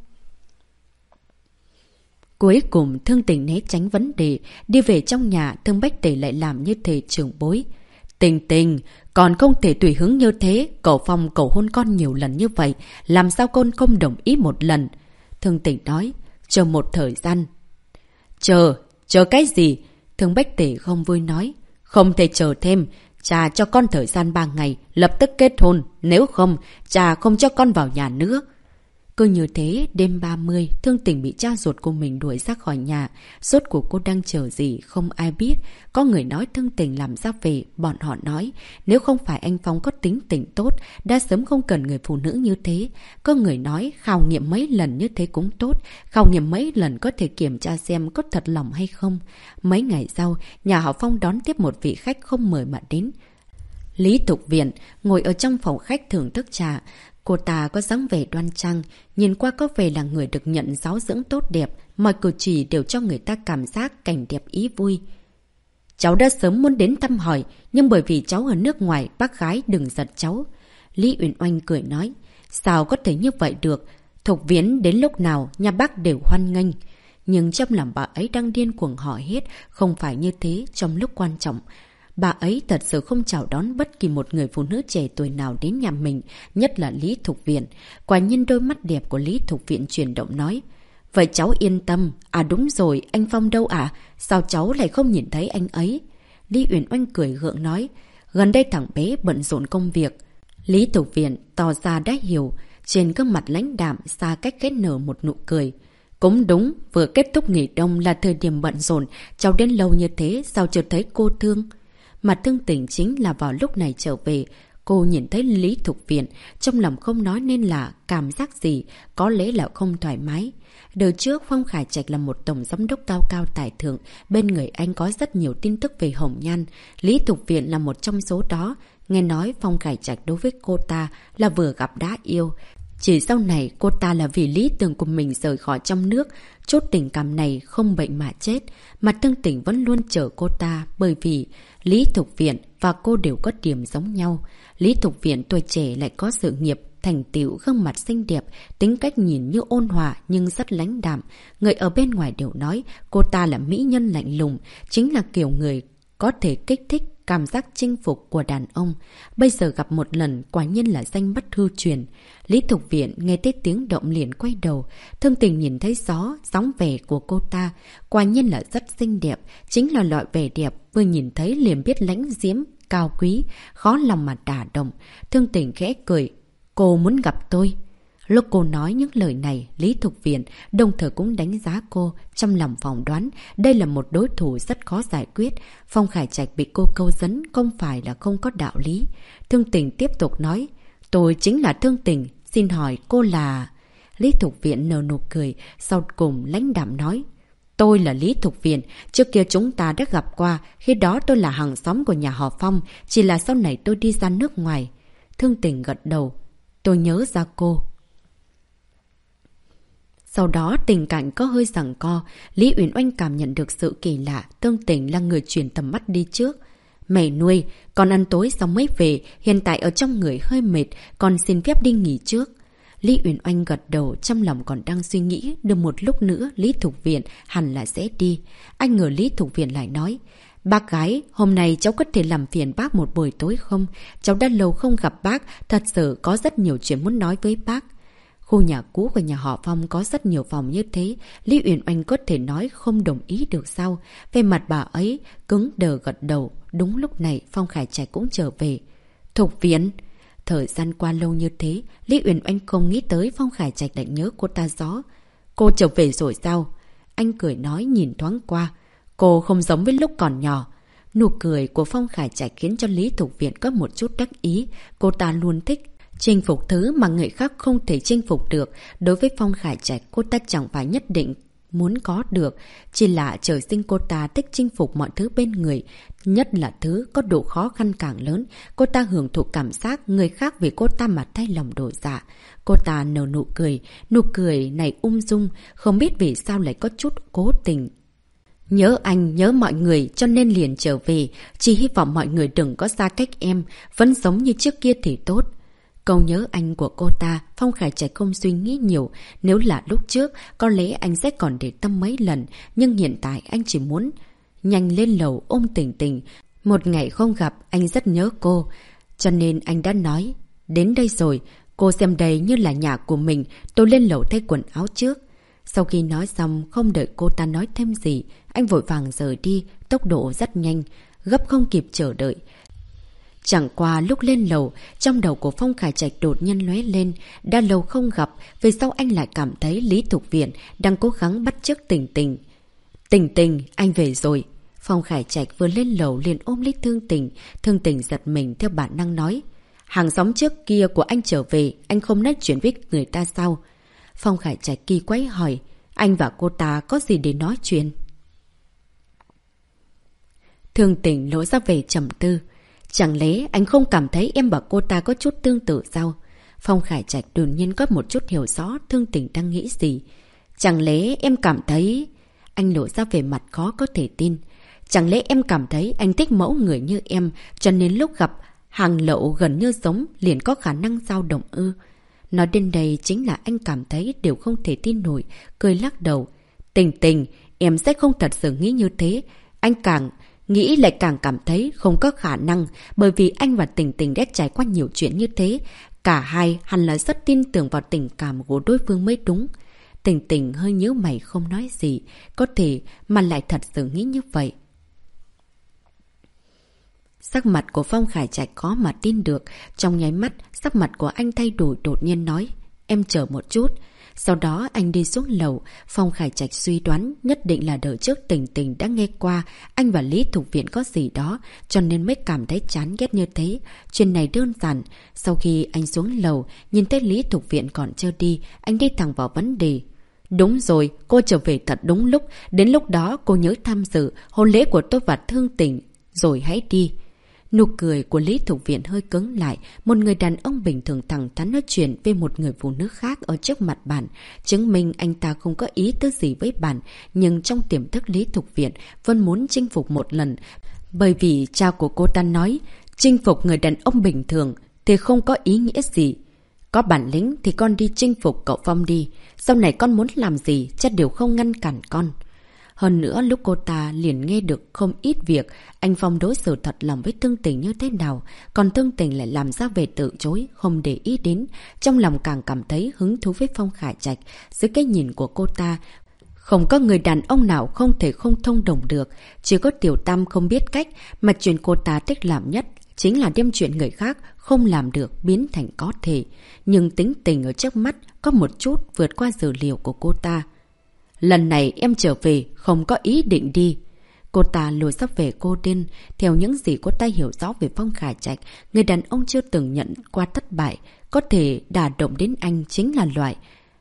A: Cuối cùng Thương Tình né tránh vấn đề, đi về trong nhà. Thương Bách Tề lại làm như thể trưởng bối. Tình Tình, còn không thể tùy hứng như thế. Cậu Phong cầu hôn con nhiều lần như vậy, làm sao con không đồng ý một lần? Thương Tình nói, chờ một thời gian. Chờ cái gì? Thương Bách Tề không vui nói, không thể chờ thêm. Cha cho con thời gian 3 ngày, lập tức kết hôn. Nếu không, cha không cho con vào nhà nữa. Cứ như thế, đêm 30, Thương Tình bị cha ruột của mình đuổi ra khỏi nhà. Rốt cuộc cô đang chờ gì, không ai biết. Có người nói Thương Tình làm ra về, bọn họ nói, nếu không phải anh Phong có tính tình tốt, đã sớm không cần người phụ nữ như thế. Có người nói, khảo nghiệm mấy lần như thế cũng tốt, khảo nghiệm mấy lần có thể kiểm tra xem có thật lòng hay không. Mấy ngày sau, nhà họ Phong đón tiếp một vị khách không mời mà đến. Lý Thục Viễn ngồi ở trong phòng khách thưởng thức trà. Cô ta có dáng vẻ đoan trang, nhìn qua có vẻ là người được nhận giáo dưỡng tốt đẹp, mọi cử chỉ đều cho người ta cảm giác cảnh đẹp ý vui. Cháu đã sớm muốn đến thăm hỏi, nhưng bởi vì cháu ở nước ngoài, bác gái đừng giận cháu. Lý Uyển Oanh cười nói, sao có thể như vậy được, Thục Viễn đến lúc nào nhà bác đều hoan nghênh. Nhưng trong lòng bà ấy đang điên cuồng hỏi hết, không phải như thế trong lúc quan trọng. Bà ấy thật sự không chào đón bất kỳ một người phụ nữ trẻ tuổi nào đến nhà mình, nhất là Lý Thục Viễn. Quả nhiên đôi mắt đẹp của Lý Thục Viễn chuyển động nói, vậy cháu yên tâm. À đúng rồi, anh Phong đâu ạ? Sao cháu lại không nhìn thấy anh ấy? Lý Uyển Oanh cười gượng nói, gần đây thằng bé bận rộn công việc. Lý Thục Viễn tỏ ra đã hiểu, trên gương mặt lãnh đạm xa cách khẽ nở một nụ cười. Cũng đúng, vừa kết thúc nghỉ đông là thời điểm bận rộn, cháu đến lâu như thế sao chưa thấy cô Thương? Mà Thương Tình chính là vào lúc này trở về. Cô nhìn thấy Lý Thục Viễn, trong lòng không nói nên là cảm giác gì, có lẽ là không thoải mái. Đời trước, Phong Khải Trạch là một tổng giám đốc cao cao tài thượng, bên người anh có rất nhiều tin tức về Hồng Nhan. Lý Thục Viễn là một trong số đó. Nghe nói Phong Khải Trạch đối với cô ta là vừa gặp đã yêu. Chỉ sau này cô ta là vì lý tưởng của mình rời khỏi trong nước, chốt tình cảm này không bệnh mà chết. Mà Thương Tình vẫn luôn chờ cô ta bởi vì Lý Thục Viễn và cô đều có điểm giống nhau. Lý Thục Viễn tuổi trẻ lại có sự nghiệp, thành tựu, gương mặt xinh đẹp, tính cách nhìn như ôn hòa nhưng rất lãnh đạm. Người ở bên ngoài đều nói cô ta là mỹ nhân lạnh lùng, chính là kiểu người có thể kích thích cảm giác chinh phục của đàn ông. Bây giờ gặp một lần quả nhiên là danh bất hư truyền. Lý Thục Viễn nghe thấy tiếng động liền quay đầu. Thương Tình nhìn thấy dáng vẻ của cô ta. Quả nhiên là rất xinh đẹp. Chính là loại vẻ đẹp vừa nhìn thấy liền biết lãnh diễm, cao quý, khó lòng mà đả động. Thương Tình khẽ cười. Cô muốn gặp tôi. Lúc cô nói những lời này, Lý Thục Viễn đồng thời cũng đánh giá cô, trong lòng phỏng đoán đây là một đối thủ rất khó giải quyết. Phong Khải Trạch bị cô câu dẫn không phải là không có đạo lý. Thương Tình tiếp tục nói, tôi chính là Thương Tình, xin hỏi cô là... Lý Thục Viễn nở nụ cười, sau cùng lãnh đạm nói, tôi là Lý Thục Viễn, trước kia chúng ta đã gặp qua, khi đó tôi là hàng xóm của nhà họ Phong, chỉ là sau này tôi đi ra nước ngoài. Thương Tình gật đầu, tôi nhớ ra cô. Sau đó tình cảnh có hơi giằng co, Lý Uyển Oanh cảm nhận được sự kỳ lạ, Thương Tình là người chuyển tầm mắt đi trước. Mẹ nuôi, con ăn tối xong mới về, hiện tại ở trong người hơi mệt, con xin phép đi nghỉ trước. Lý Uyển Oanh gật đầu, trong lòng còn đang suy nghĩ, được một lúc nữa Lý Thục Viễn hẳn là sẽ đi. Anh ngờ Lý Thục Viễn lại nói, bác gái, hôm nay cháu có thể làm phiền bác một buổi tối không? Cháu đã lâu không gặp bác, thật sự có rất nhiều chuyện muốn nói với bác. Khu nhà cũ của nhà họ Phong có rất nhiều phòng như thế, Lý Uyển Oanh có thể nói không đồng ý được sao? Về mặt bà ấy, cứng đờ gật đầu. Đúng lúc này, Phong Khải Trạch cũng trở về. Thục Viễn. Thời gian qua lâu như thế, Lý Uyển Oanh không nghĩ tới Phong Khải Trạch lại nhớ cô ta rõ. Cô trở về rồi sao? Anh cười nói nhìn thoáng qua. Cô không giống với lúc còn nhỏ. Nụ cười của Phong Khải Trạch khiến cho Lý Thục Viễn có một chút đắc ý. Cô ta luôn thích chinh phục thứ mà người khác không thể chinh phục được. Đối với Phong Khải Trạch, cô ta chẳng phải nhất định muốn có được. Chỉ là trời sinh cô ta thích chinh phục mọi thứ bên người. Nhất là thứ có độ khó khăn càng lớn. Cô ta hưởng thụ cảm giác người khác vì cô ta mà thay lòng đổi dạ. Cô ta nở nụ cười này ung dung, không biết vì sao lại có chút cố tình. Nhớ anh, nhớ mọi người cho nên liền trở về, chỉ hy vọng mọi người đừng có xa cách em, vẫn giống như trước kia thì tốt. Câu nhớ anh của cô ta, Phong Khải Trạch không suy nghĩ nhiều, nếu là lúc trước, có lẽ anh sẽ còn để tâm mấy lần, nhưng hiện tại anh chỉ muốn nhanh lên lầu ôm Tình Tình. Một ngày không gặp, anh rất nhớ cô, cho nên anh đã nói, đến đây rồi, cô xem đây như là nhà của mình, tôi lên lầu thay quần áo trước. Sau khi nói xong, không đợi cô ta nói thêm gì, anh vội vàng rời đi, tốc độ rất nhanh, gấp không kịp chờ đợi. Chẳng qua lúc lên lầu, trong đầu của Phong Khải Trạch đột nhiên lóe lên, đã lâu không gặp, về sau anh lại cảm thấy Lý Thục Viễn đang cố gắng bắt chước Tình Tình. Tình Tình, anh về rồi. Phong Khải Trạch vừa lên lầu liền ôm lấy Thương Tình giật mình theo bản năng nói. Hàng xóm trước kia của anh trở về, anh không nói chuyện với người ta sao? Phong Khải Trạch kỳ quái hỏi, anh và cô ta có gì để nói chuyện? Thương Tình lộ ra vẻ trầm tư. Chẳng lẽ anh không cảm thấy em và cô ta có chút tương tự sao? Phong Khải Trạch đột nhiên có một chút hiểu rõ Thương Tình đang nghĩ gì. Chẳng lẽ em cảm thấy... Anh lộ ra vẻ mặt khó có thể tin. Chẳng lẽ em cảm thấy anh thích mẫu người như em, cho nên lúc gặp hàng lậu gần như giống liền có khả năng dao động ư? Nói đến đây chính là anh cảm thấy đều không thể tin nổi, cười lắc đầu. Tình Tình, em sẽ không thật sự nghĩ như thế. Anh càng nghĩ lại càng cảm thấy không có khả năng, bởi vì anh và Tình Tình đã trải qua nhiều chuyện như thế. Cả hai hẳn là rất tin tưởng vào tình cảm của đối phương mới đúng. Tình Tình hơi nhíu mày không nói gì, có thể mà lại thật sự nghĩ như vậy. Sắc mặt của Phong Khải Trạch khó mà tin được, trong nháy mắt, sắc mặt của anh thay đổi đột nhiên nói, em chờ một chút. Sau đó anh đi xuống lầu, Phong Khải Trạch suy đoán nhất định là đợi trước Tình Tình đã nghe qua anh và Lý Thục Viễn có gì đó, cho nên mới cảm thấy chán ghét như thế. Chuyện này đơn giản, sau khi anh xuống lầu, nhìn thấy Lý Thục Viễn còn chưa đi, anh đi thẳng vào vấn đề. Đúng rồi, cô trở về thật đúng lúc, đến lúc đó cô nhớ tham dự hôn lễ của tôi và Thương Tình, rồi hãy đi. Nụ cười của Lý Thục Viễn hơi cứng lại, một người đàn ông bình thường thẳng thắn nói chuyện với một người phụ nữ khác ở trước mặt bạn, chứng minh anh ta không có ý tứ gì với bạn, nhưng trong tiềm thức Lý Thục Viễn vẫn muốn chinh phục một lần, bởi vì cha của cô ta nói, chinh phục người đàn ông bình thường thì không có ý nghĩa gì. Có bản lĩnh thì con đi chinh phục cậu Phong đi, sau này con muốn làm gì chắc đều không ngăn cản con. Hơn nữa lúc cô ta liền nghe được không ít việc anh Phong đối xử thật lòng với Thương Tình như thế nào, còn Thương Tình lại làm ra về từ chối, không để ý đến. Trong lòng càng cảm thấy hứng thú với Phong Khải Trạch. Dưới cái nhìn của cô ta, không có người đàn ông nào không thể không thông đồng được, chỉ có Tiểu Tam không biết cách, mà chuyện cô ta thích làm nhất chính là đem chuyện người khác không làm được biến thành có thể. Nhưng tính tình ở trước mắt có một chút vượt qua dữ liệu của cô ta. Lần này em trở về, không có ý định đi. Cô ta lùi sắp về cô đơn, theo những gì cô ta hiểu rõ về Phong Khải Trạch, người đàn ông chưa từng nhận qua thất bại, có thể đả động đến anh chính là loại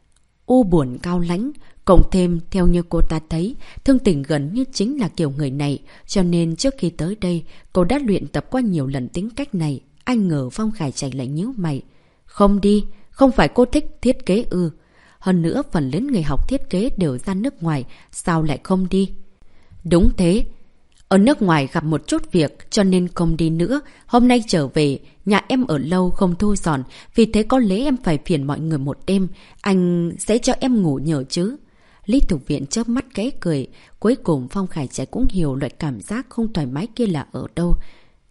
A: u buồn cao lãnh. Cộng thêm, theo như cô ta thấy, Thương Tình gần như chính là kiểu người này, cho nên trước khi tới đây, cô đã luyện tập qua nhiều lần tính cách này. Anh ngờ Phong Khải Trạch lại nhíu mày. Không đi, không phải cô thích thiết kế ư? Hơn nữa, phần lớn người học thiết kế đều ra nước ngoài, sao lại không đi? Đúng thế. Ở nước ngoài gặp một chút việc, cho nên không đi nữa. Hôm nay trở về, nhà em ở lâu không thu dọn, vì thế có lẽ em phải phiền mọi người một đêm. Anh sẽ cho em ngủ nhờ chứ? Lý Thục Viễn chớp mắt khẽ cười. Cuối cùng Phong Khải Trạch cũng hiểu loại cảm giác không thoải mái kia là ở đâu.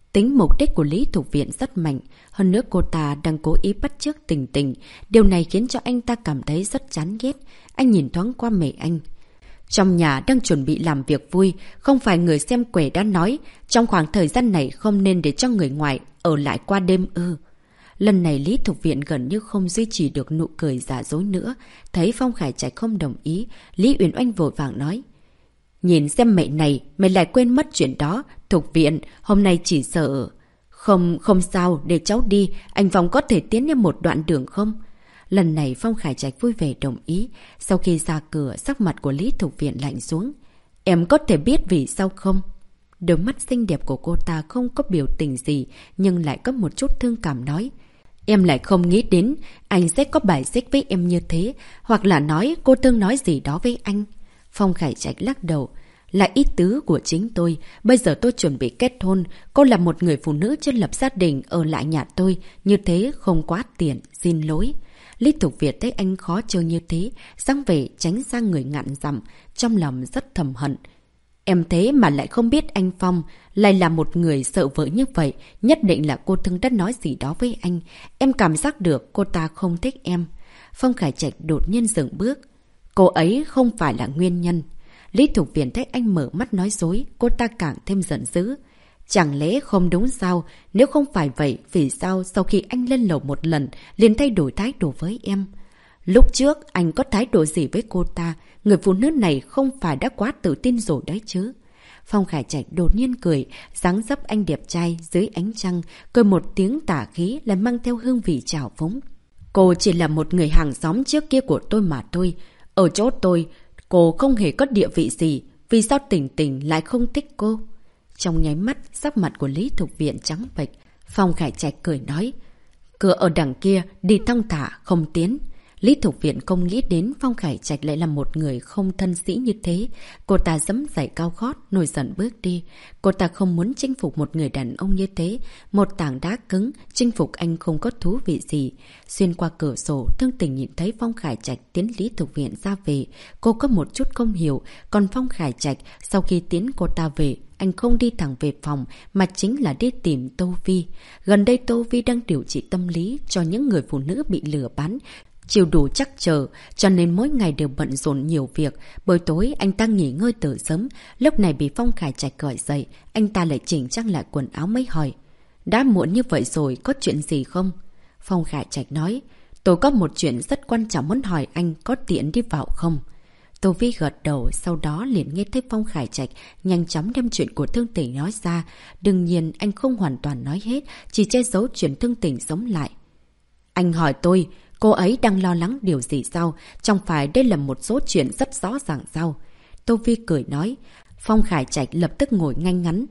A: Tính mục đích của Lý Thục Viện rất mạnh, hơn nữa cô ta đang cố ý bắt chước Tình Tình. Điều này khiến cho anh ta cảm thấy rất chán ghét. Anh nhìn thoáng qua mẹ anh. Trong nhà đang chuẩn bị làm việc vui, không phải người xem quẻ đã nói, trong khoảng thời gian này không nên để cho người ngoài ở lại qua đêm ư. Lần này Lý Thục Viện gần như không duy trì được nụ cười giả dối nữa. Thấy Phong Khải Trạch không đồng ý, Lý Uyển Oanh vội vàng nói. Nhìn xem mẹ này, mày lại quên mất chuyện đó. Thục Viện, hôm nay chỉ sợ... Không sao, để cháu đi, anh Phong có thể tiến em một đoạn đường không? Lần này Phong Khải Trạch vui vẻ đồng ý. Sau khi ra cửa, sắc mặt của Lý Thục Viện lạnh xuống. Em có thể biết vì sao không? Đôi mắt xinh đẹp của cô ta không có biểu tình gì, nhưng lại có một chút thương cảm nói. Em lại không nghĩ đến anh sẽ có bài xích với em như thế, hoặc là nói cô Thương nói gì đó với anh. Phong Khải Trạch lắc đầu. Là ý tứ của chính tôi. Bây giờ tôi chuẩn bị kết hôn. Cô là một người phụ nữ chưa lập gia đình ở lại nhà tôi. Như thế không quá tiện. Xin lỗi. Lý Thục Việt thấy anh khó chơi như thế, sang về tránh sang người ngặn dặm, trong lòng rất thầm hận. Em thế mà lại không biết anh Phong lại là một người sợ vợ như vậy, nhất định là cô Thương đã nói gì đó với anh. Em cảm giác được cô ta không thích em. Phong Khải Trạch đột nhiên dừng bước. Cô ấy không phải là nguyên nhân. Lý Thục Viện thấy anh mở mắt nói dối, cô ta càng thêm giận dữ. Chẳng lẽ không đúng sao? Nếu không phải vậy, vì sao sau khi anh lên lầu một lần liền thay đổi thái độ với em? Lúc trước anh có thái độ gì với cô ta? Người phụ nữ này không phải đã quá tự tin rồi đấy chứ? Phong Khải Trạch đột nhiên cười, dáng dấp anh đẹp trai dưới ánh trăng, cười một tiếng tả khí lại mang theo hương vị trào phúng. Cô chỉ là một người hàng xóm trước kia của tôi mà thôi. Ở chỗ tôi, cô không hề có địa vị gì. Vì sao Tình Tình lại không thích cô? Trong nháy mắt, sắc mặt của Lý Thục Viện trắng bệch. Phong Khải Trạch cười nói. Cửa ở đằng kia, đi thong thả, không tiến. Lý Thục Viện không nghĩ đến Phong Khải Trạch lại là một người không thân sĩ như thế. Cô ta giẫm giày cao gót, nổi giận bước đi. Cô ta không muốn chinh phục một người đàn ông như thế. Một tảng đá cứng, chinh phục anh không có thú vị gì. Xuyên qua cửa sổ, Thương Tình nhìn thấy Phong Khải Trạch tiến Lý Thục Viện ra về. Cô có một chút không hiểu. Còn Phong Khải Trạch, sau khi tiến cô ta về, anh không đi thẳng về phòng mà chính là đi tìm Tô Vi. Gần đây Tô Vi đang điều trị tâm lý cho những người phụ nữ bị lừa bán. Chiều đủ chắc chờ, cho nên mỗi ngày đều bận rộn nhiều việc. Buổi tối anh ta nghỉ ngơi từ sớm, lúc này bị Phong Khải Trạch gọi dậy, anh ta lại chỉnh trang lại quần áo mới hỏi. Đã muộn như vậy rồi, có chuyện gì không? Phong Khải Trạch nói, tôi có một chuyện rất quan trọng muốn hỏi anh, có tiện đi vào không? Tô Vi gật đầu, sau đó liền nghe thấy Phong Khải Trạch nhanh chóng đem chuyện của Thương Tình nói ra. Đương nhiên anh không hoàn toàn nói hết, chỉ che giấu chuyện Thương Tình sống lại. Anh hỏi tôi, cô ấy đang lo lắng điều gì sao? Chẳng phải đây là một số chuyện rất rõ ràng sao? Tô Vi cười nói. Phong Khải Trạch lập tức ngồi ngay ngắn.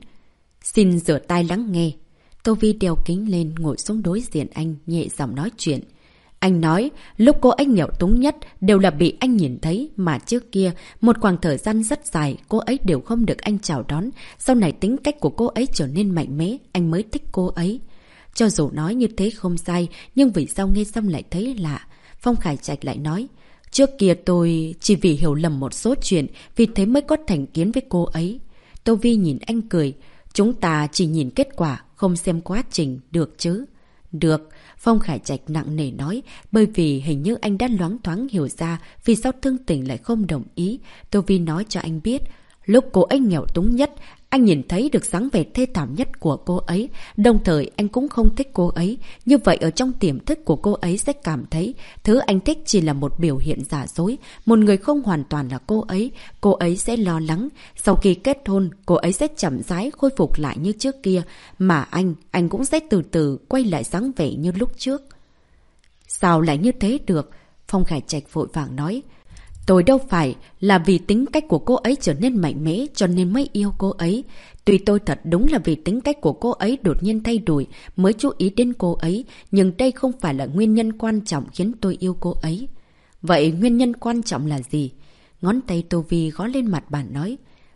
A: Xin rửa tai lắng nghe. Tô Vi đeo kính lên, ngồi xuống đối diện anh, nhẹ giọng nói chuyện. Anh nói, lúc cô ấy nghèo túng nhất đều là bị anh nhìn thấy, mà trước kia, một khoảng thời gian rất dài, cô ấy đều không được anh chào đón. Sau này tính cách của cô ấy trở nên mạnh mẽ, anh mới thích cô ấy. Cho dù nói như thế không sai, nhưng vì sao nghe xong lại thấy lạ. Phong Khải Trạch lại nói, trước kia tôi chỉ vì hiểu lầm một số chuyện, vì thế mới có thành kiến với cô ấy. Tô Vi nhìn anh cười, chúng ta chỉ nhìn kết quả, không xem quá trình, được chứ? Được, Phong Khải Trạch nặng nề nói, bởi vì hình như anh đã loáng thoáng hiểu ra vì sao Thương Tình lại không đồng ý. Tô Vi nói cho anh biết, lúc cô ấy nghèo túng nhất, anh nhìn thấy được dáng vẻ thê thảm nhất của cô ấy, đồng thời anh cũng không thích cô ấy. Như vậy ở trong tiềm thức của cô ấy sẽ cảm thấy thứ anh thích chỉ là một biểu hiện giả dối, một người không hoàn toàn là cô ấy sẽ lo lắng. Sau khi kết hôn, cô ấy sẽ chậm rãi khôi phục lại như trước kia, mà anh cũng sẽ từ từ quay lại dáng vẻ như lúc trước. Sao lại như thế được? Phong Khải Trạch vội vàng nói. Tôi đâu phải là vì tính cách của cô ấy trở nên mạnh mẽ cho nên mới yêu cô ấy. Tuy tôi thật đúng là vì tính cách của cô ấy đột nhiên thay đổi mới chú ý đến cô ấy, nhưng đây không phải là nguyên nhân quan trọng khiến tôi yêu cô ấy. Vậy nguyên nhân quan trọng là gì? Ngón tay Tô Vi gõ lên mặt bàn nói.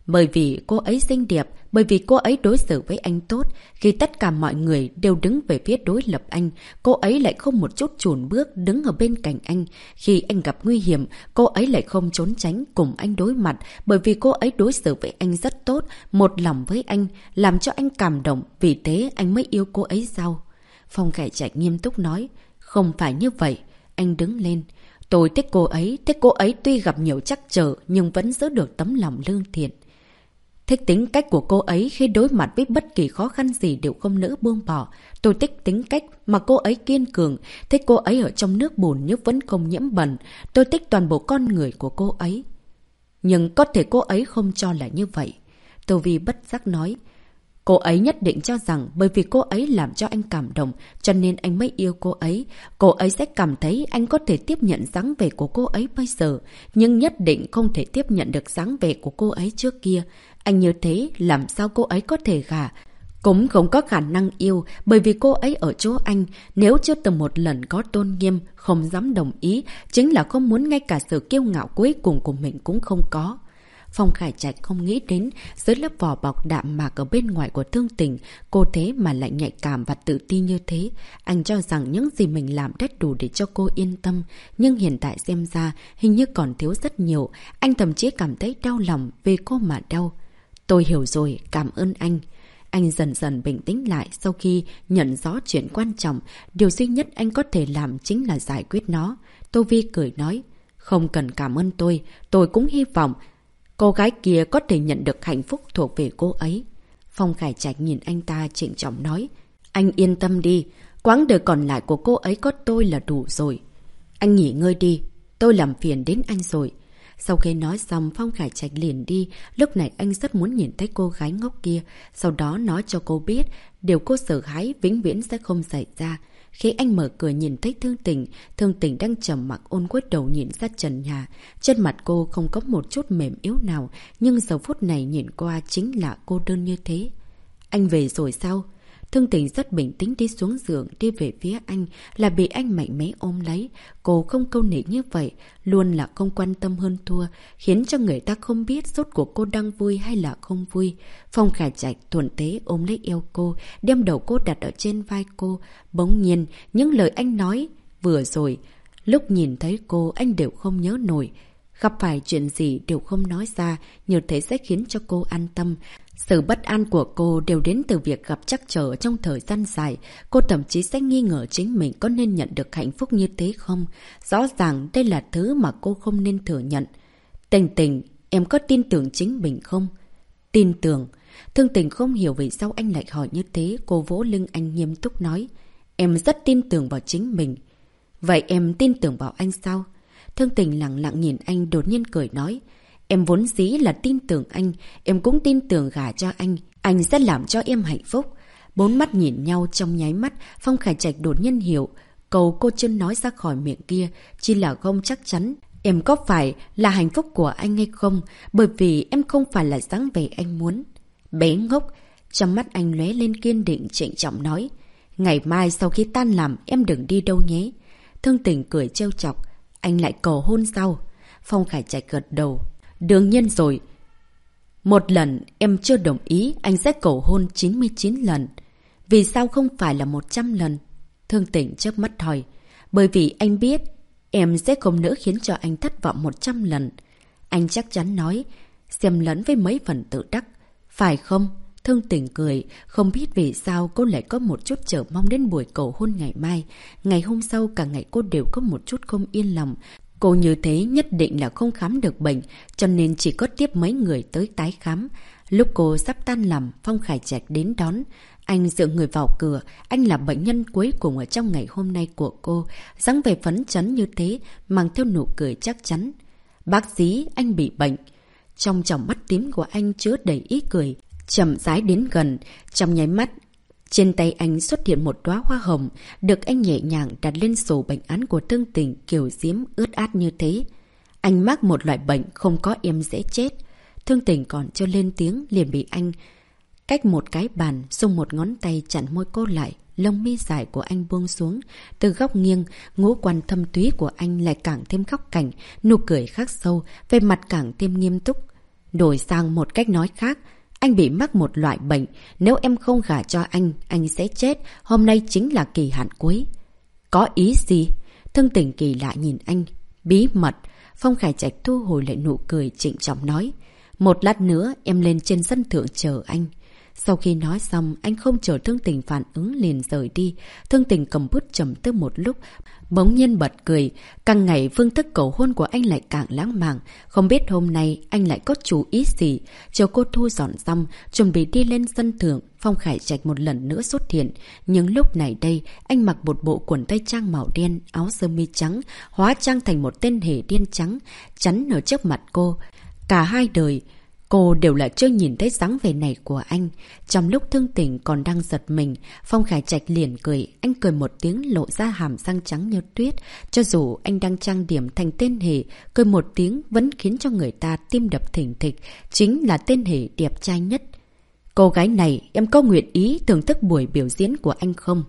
A: Bởi vì cô ấy xinh đẹp, bởi vì cô ấy đối xử với anh tốt. Khi tất cả mọi người đều đứng về phía đối lập anh, cô ấy lại không một chút chùn bước đứng ở bên cạnh anh. Khi anh gặp nguy hiểm, cô ấy lại không trốn tránh cùng anh đối mặt, bởi vì cô ấy đối xử với anh rất tốt, một lòng với anh, làm cho anh cảm động, vì thế anh mới yêu cô ấy sao? Phong Khải Trạch nghiêm túc nói, không phải như vậy. Anh đứng lên. Tôi thích cô ấy tuy gặp nhiều trắc trở nhưng vẫn giữ được tấm lòng lương thiện. Thích tính cách của cô ấy khi đối mặt với bất kỳ khó khăn gì đều không nỡ buông bỏ. Tôi thích tính cách mà cô ấy kiên cường, thích cô ấy ở trong nước bùn nhưng vẫn không nhiễm bẩn. Tôi thích toàn bộ con người của cô ấy. Nhưng có thể cô ấy không cho là như vậy. Tô Vi bất giác nói. Cô ấy nhất định cho rằng bởi vì cô ấy làm cho anh cảm động cho nên anh mới yêu cô ấy. Cô ấy sẽ cảm thấy anh có thể tiếp nhận dáng vẻ của cô ấy bây giờ, nhưng nhất định không thể tiếp nhận được dáng vẻ của cô ấy trước kia. Anh như thế làm sao cô ấy có thể gả? Cũng không có khả năng yêu bởi vì cô ấy ở chỗ anh. Nếu chưa từng một lần có tôn nghiêm, không dám đồng ý, chính là không muốn ngay cả sự kiêu ngạo cuối cùng của mình cũng không có. Phong Khải Trạch không nghĩ đến dưới lớp vỏ bọc đạm mạc ở bên ngoài của Thương Tình, cô thế mà lại nhạy cảm và tự tin như thế. Anh cho rằng những gì mình làm rất đủ để cho cô yên tâm, nhưng hiện tại xem ra hình như còn thiếu rất nhiều. Anh thậm chí cảm thấy đau lòng vì cô mà đau. Tôi hiểu rồi, cảm ơn anh. Anh dần dần bình tĩnh lại sau khi nhận rõ chuyện quan trọng. Điều duy nhất anh có thể làm chính là giải quyết nó. Tô Vi cười nói, không cần cảm ơn tôi cũng hy vọng cô gái kia có thể nhận được hạnh phúc thuộc về cô ấy. Phong Khải Trạch nhìn anh ta trịnh trọng nói, anh yên tâm đi, quãng đời còn lại của cô ấy có tôi là đủ rồi. Anh nghỉ ngơi đi, tôi làm phiền đến anh rồi. Sau khi nói xong, Phong Khải Trạch liền đi. Lúc này anh rất muốn nhìn thấy cô gái ngốc kia, sau đó nói cho cô biết điều cô sợ hãi vĩnh viễn sẽ không xảy ra. Khi anh mở cửa nhìn thấy Thương Tình đang trầm mặc ôn cúi đầu nhìn ra trần nhà. Trên mặt cô không có một chút mềm yếu nào, nhưng giờ phút này nhìn qua chính là cô đơn như thế. Anh về rồi sao? Thương Tình rất bình tĩnh đi xuống giường, đi về phía anh, là bị anh mạnh mẽ ôm lấy. Cô không câu nệ như vậy, luôn là không quan tâm hơn thua, khiến cho người ta không biết rốt cuộc cô đang vui hay là không vui. Phong Khải Trạch thuận thế ôm lấy eo cô, đem đầu cô đặt ở trên vai cô. Bỗng nhiên, những lời anh nói vừa rồi, lúc nhìn thấy cô anh đều không nhớ nổi. Gặp phải chuyện gì đều không nói ra, như thế sẽ khiến cho cô an tâm. Sự bất an của cô đều đến từ việc gặp trắc trở trong thời gian dài. Cô thậm chí sẽ nghi ngờ chính mình có nên nhận được hạnh phúc như thế không? Rõ ràng đây là thứ mà cô không nên thừa nhận. Tình, em có tin tưởng chính mình không? Tin tưởng. Thương Tình không hiểu vì sao anh lại hỏi như thế. Cô vỗ lưng anh nghiêm túc nói. Em rất tin tưởng vào chính mình. Vậy em tin tưởng vào anh sao? Thương Tình lặng lặng nhìn anh đột nhiên cười nói. Em vốn dĩ là tin tưởng anh, em cũng tin tưởng gả cho anh sẽ làm cho em hạnh phúc. Bốn mắt nhìn nhau trong nháy mắt, Phong Khải Trạch đột nhiên hiểu. Câu cô chưa nói ra khỏi miệng kia, chỉ là không chắc chắn. Em có phải là hạnh phúc của anh hay không? Bởi vì em không phải là dáng vẻ anh muốn. Bé ngốc, trong mắt anh lóe lên kiên định trịnh trọng nói. Ngày mai sau khi tan làm em đừng đi đâu nhé. Thương Tình cười trêu chọc. Anh lại cầu hôn sao? Phong Khải Trạch gật đầu. Đương nhiên rồi. Một lần em chưa đồng ý, anh sẽ cầu hôn 99 lần. Vì sao không phải là 100 lần? Thương Tình chớp mắt hỏi. Bởi vì anh biết em sẽ không nỡ khiến cho anh thất vọng 100 lần. Anh chắc chắn nói, xem lẫn với mấy phần tự đắc. Phải không? Thương Tình cười, không biết vì sao cô lại có một chút chờ mong đến buổi cầu hôn ngày mai. Ngày hôm sau cả ngày cô đều có một chút không yên lòng. Cô như thế nhất định là không khám được bệnh, cho nên chỉ có tiếp mấy người tới tái khám. Lúc cô sắp tan làm, Phong Khải Trạch đến đón. Anh dựa người vào cửa, anh là bệnh nhân cuối cùng ở trong ngày hôm nay của cô. Dáng vẻ phấn chấn như thế, mang theo nụ cười chắc chắn. Bác sĩ, anh bị bệnh. Trong tròng mắt tím của anh chứa đầy ý cười, chậm rãi đến gần, trong nháy mắt. Trên tay anh xuất hiện một đóa hoa hồng, được anh nhẹ nhàng đặt lên sổ bệnh án của Thương Tình kiều diễm ướt át như thế. Anh mắc một loại bệnh không có em dễ chết. Thương Tình còn chưa lên tiếng liền bị anh cách một cái bàn, dùng một ngón tay chặn môi cô lại. Lông mi dài của anh buông xuống, từ góc nghiêng, ngũ quan thâm túy của anh lại càng thêm khóc cảnh, nụ cười khắc sâu, về mặt càng thêm nghiêm túc. Đổi sang một cách nói khác, anh bị mắc một loại bệnh. Nếu em không gả cho anh sẽ chết. Hôm nay chính là kỳ hạn cuối. Có ý gì? Thương Tình kỳ lạ nhìn anh. Bí mật. Phong Khải Trạch thu hồi lại nụ cười trịnh trọng nói. Một lát nữa em lên trên sân thượng chờ anh. Sau khi nói xong, anh không chờ Thương Tình phản ứng liền rời đi. Thương Tình cầm bút trầm tư một lúc, bỗng nhiên bật cười. Càng ngày phương thức cầu hôn của anh lại càng lãng mạn. Không biết hôm nay anh lại có chú ý gì. Chờ cô thu dọn xong, chuẩn bị đi lên sân thượng, Phong Khải Trạch một lần nữa xuất hiện. Nhưng lúc này đây, anh mặc một bộ quần tây trang màu đen, áo sơ mi trắng, hóa trang thành một tên hề điên trắng, chắn ở trước mặt cô. Cả hai đời, cô đều là chưa nhìn thấy dáng vẻ này của anh. Trong lúc Thương Tình còn đang giật mình, Phong Khải Trạch liền cười. Anh cười một tiếng lộ ra hàm răng trắng như tuyết. Cho dù anh đang trang điểm thành tên hề, cười một tiếng vẫn khiến cho người ta tim đập thình thịch. Chính là tên hề đẹp trai nhất. Cô gái này, em có nguyện ý thưởng thức buổi biểu diễn của anh không?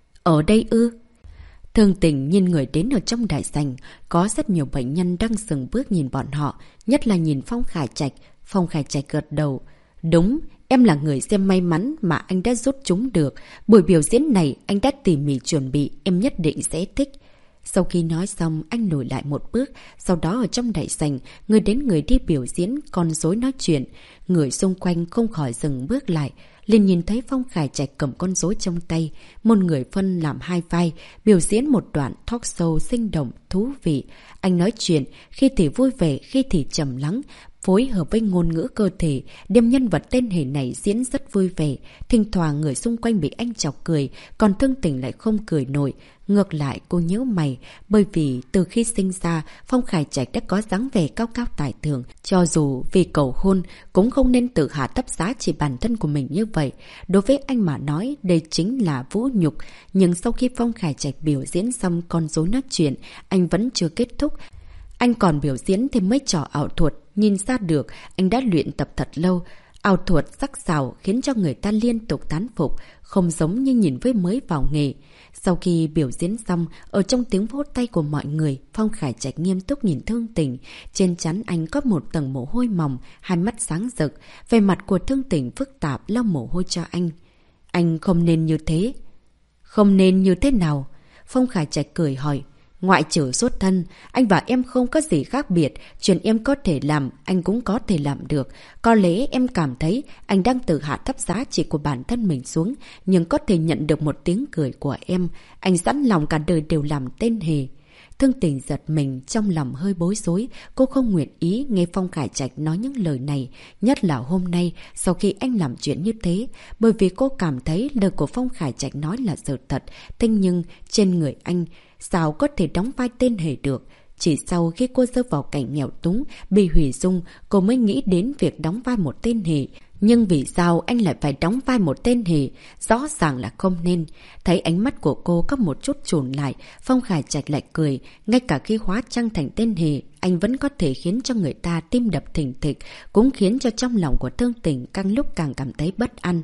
A: Ở đây ư? Thương Tình nhìn người đến ở trong đại sảnh. Có rất nhiều bệnh nhân đang dừng bước nhìn bọn họ, nhất là nhìn Phong Khải Trạch. Phong Khải Trạch gật đầu. Đúng, em là người xem may mắn mà anh đã rút chúng được. Buổi biểu diễn này anh đã tỉ mỉ chuẩn bị, em nhất định sẽ thích. Sau khi nói xong, anh lùi lại một bước. Sau đó ở trong đại sảnh, người đến người đi biểu diễn, con rối nói chuyện. Người xung quanh không khỏi dừng bước lại. Liền nhìn thấy Phong Khải Trạch cầm con rối trong tay. Một người phân làm hai vai, biểu diễn một đoạn talk show sinh động, thú vị. Anh nói chuyện, khi thì vui vẻ, khi thì trầm lắng. Phối hợp với ngôn ngữ cơ thể, đem nhân vật tên hề này diễn rất vui vẻ. Thỉnh thoảng người xung quanh bị anh chọc cười, còn Thương Tình lại không cười nổi. Ngược lại cô nhíu mày, bởi vì từ khi sinh ra, Phong Khải Trạch đã có dáng vẻ cao cao tài thượng. Cho dù vì cầu hôn, cũng không nên tự hạ thấp giá trị bản thân của mình như vậy. Đối với anh mà nói, đây chính là vũ nhục. Nhưng sau khi Phong Khải Trạch biểu diễn xong con rối nói chuyện, anh vẫn chưa kết thúc. Anh còn biểu diễn thêm mấy trò ảo thuật, nhìn ra được anh đã luyện tập thật lâu. Ảo thuật sắc sảo khiến cho người ta liên tục tán phục, không giống như nhìn với mới vào nghề. Sau khi biểu diễn xong, ở trong tiếng vỗ tay của mọi người, Phong Khải Trạch nghiêm túc nhìn Thương Tình. Trên trán anh có một tầng mồ hôi mỏng, hai mắt sáng rực. Về mặt của Thương Tình phức tạp lau mồ hôi cho anh. Anh không nên như thế. Không nên như thế nào? Phong Khải Trạch cười hỏi. Ngoại trừ xuất thân, anh và em không có gì khác biệt. Chuyện em có thể làm, anh cũng có thể làm được. Có lẽ em cảm thấy anh đang tự hạ thấp giá trị của bản thân mình xuống, nhưng có thể nhận được một tiếng cười của em. Anh sẵn lòng cả đời đều làm tên hề. Thương Tình giật mình, trong lòng hơi bối rối. Cô không nguyện ý nghe Phong Khải Trạch nói những lời này, nhất là hôm nay, sau khi anh làm chuyện như thế. Bởi vì cô cảm thấy lời của Phong Khải Trạch nói là sự thật. Thế nhưng, trên người anh, sao có thể đóng vai tên hề được? Chỉ sau khi cô rơi vào cảnh nghèo túng, bị hủy dung, cô mới nghĩ đến việc đóng vai một tên hề. Nhưng vì sao anh lại phải đóng vai một tên hề? Rõ ràng là không nên. Thấy ánh mắt của cô có một chút chùn lại, Phong Khải Trạch lại cười. Ngay cả khi hóa trang thành tên hề, anh vẫn có thể khiến cho người ta tim đập thình thịch, cũng khiến cho trong lòng của Thương Tình càng lúc càng cảm thấy bất an.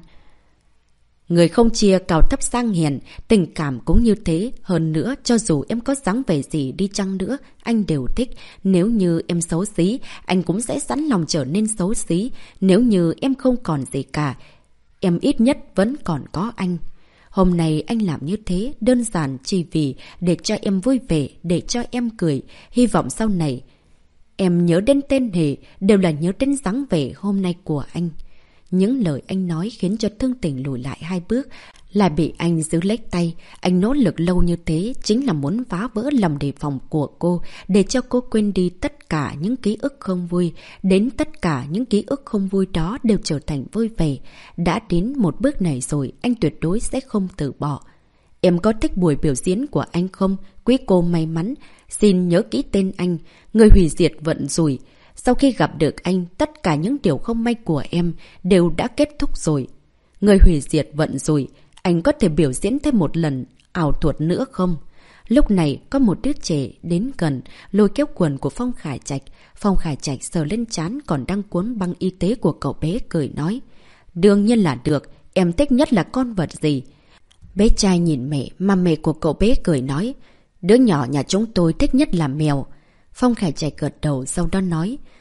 A: Người không chia cao thấp sang hèn, tình cảm cũng như thế. Hơn nữa, cho dù em có dáng vẻ gì đi chăng nữa, anh đều thích. Nếu như em xấu xí, anh cũng sẽ sẵn lòng trở nên xấu xí. Nếu như em không còn gì cả, em ít nhất vẫn còn có anh. Hôm nay anh làm như thế đơn giản chỉ vì để cho em vui vẻ, để cho em cười. Hy vọng sau này em nhớ đến tên hề đều là nhớ đến dáng vẻ hôm nay của anh. Những lời anh nói khiến cho Thương Tình lùi lại hai bước, lại bị anh giữ lấy tay. Anh nỗ lực lâu như thế chính là muốn phá vỡ lòng đề phòng của cô, để cho cô quên đi tất cả những ký ức không vui. Đến tất cả những ký ức không vui đó đều trở thành vui vẻ. Đã đến một bước này rồi, anh tuyệt đối sẽ không từ bỏ. Em có thích buổi biểu diễn của anh không? Quý cô may mắn. Xin nhớ kỹ tên anh, người hủy diệt vận rủi. Sau khi gặp được anh, tất cả những điều không may của em đều đã kết thúc rồi. Người hủy diệt vận rủi, anh có thể biểu diễn thêm một lần ảo thuật nữa không? Lúc này có một đứa trẻ đến gần, lôi kéo quần của Phong Khải Trạch. Phong Khải Trạch sờ lên trán còn đang cuốn băng y tế của cậu bé, cười nói. Đương nhiên là được, em thích nhất là con vật gì? Bé trai nhìn mẹ, mà mẹ của cậu bé cười nói. Đứa nhỏ nhà chúng tôi thích nhất là mèo. Phong Khải Trạch gật đầu, sau đó nói.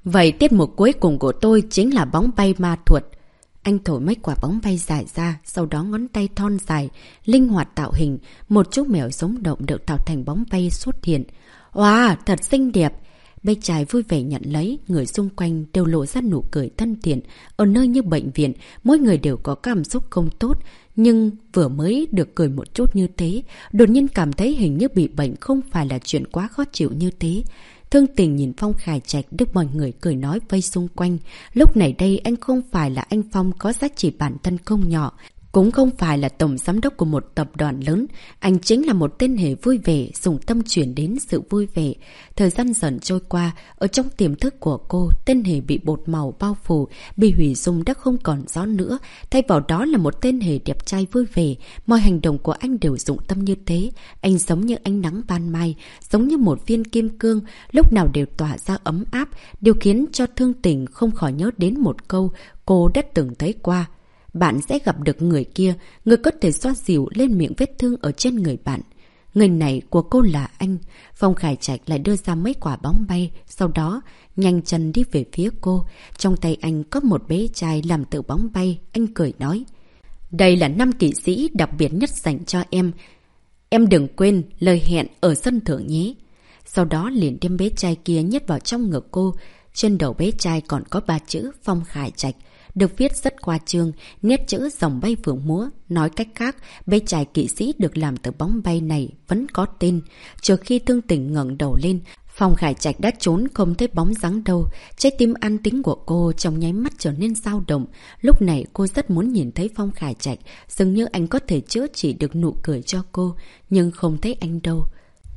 A: Vậy tiết mục cuối cùng của tôi chính là bóng bay ma thuật. Anh thổi mấy quả bóng bay dài ra, sau đó ngón tay thon dài, linh hoạt tạo hình. Một chú mèo sống động được tạo thành bóng bay xuất hiện. Wow, thật xinh đẹp! Bé trai vui vẻ nhận lấy, người xung quanh đều lộ ra nụ cười thân thiện. Ở nơi như bệnh viện, mỗi người đều có cảm xúc không tốt. Nhưng vừa mới được cười một chút như thế, đột nhiên cảm thấy hình như bị bệnh không phải là chuyện quá khó chịu như thế. Thương Tình nhìn Phong Khải Trạch được mọi người cười nói vây xung quanh. Lúc này đây anh không phải là anh Phong có giá trị bản thân không nhỏ. Cũng không phải là tổng giám đốc của một tập đoàn lớn. Anh chính là một tên hề vui vẻ, dùng tâm chuyển đến sự vui vẻ. Thời gian dần trôi qua, ở trong tiềm thức của cô, tên hề bị bột màu bao phủ, bị hủy dung đã không còn rõ nữa. Thay vào đó là một tên hề đẹp trai vui vẻ. Mọi hành động của anh đều dụng tâm như thế. Anh giống như ánh nắng ban mai, giống như một viên kim cương, lúc nào đều tỏa ra ấm áp. Điều khiến cho Thương Tình không khỏi nhớ đến một câu cô đã từng thấy qua. Bạn sẽ gặp được người kia, người có thể xoa dịu lên miệng vết thương ở trên người bạn. Người này của cô là anh. Phong Khải Trạch lại đưa ra mấy quả bóng bay, sau đó nhanh chân đi về phía cô. Trong tay anh có một bé trai làm từ bóng bay, anh cười nói. Đây là 5 kỵ sĩ đặc biệt nhất dành cho em. Em đừng quên lời hẹn ở sân thượng nhé. Sau đó liền đem bé trai kia nhét vào trong ngực cô. Trên đầu bé trai còn có 3 chữ Phong Khải Trạch. Được viết rất khoa trương, nét chữ dòng bay phượng múa. Nói cách khác, bé trai kỵ sĩ được làm từ bóng bay này vẫn có tên. Trước khi Thương Tình ngẩng đầu lên, Phong Khải Trạch đã trốn không thấy bóng dáng đâu. Trái tim an tính của cô trong nháy mắt trở nên dao động. Lúc này cô rất muốn nhìn thấy Phong Khải Trạch, dường như anh có thể chữa trị được nụ cười cho cô, nhưng không thấy anh đâu.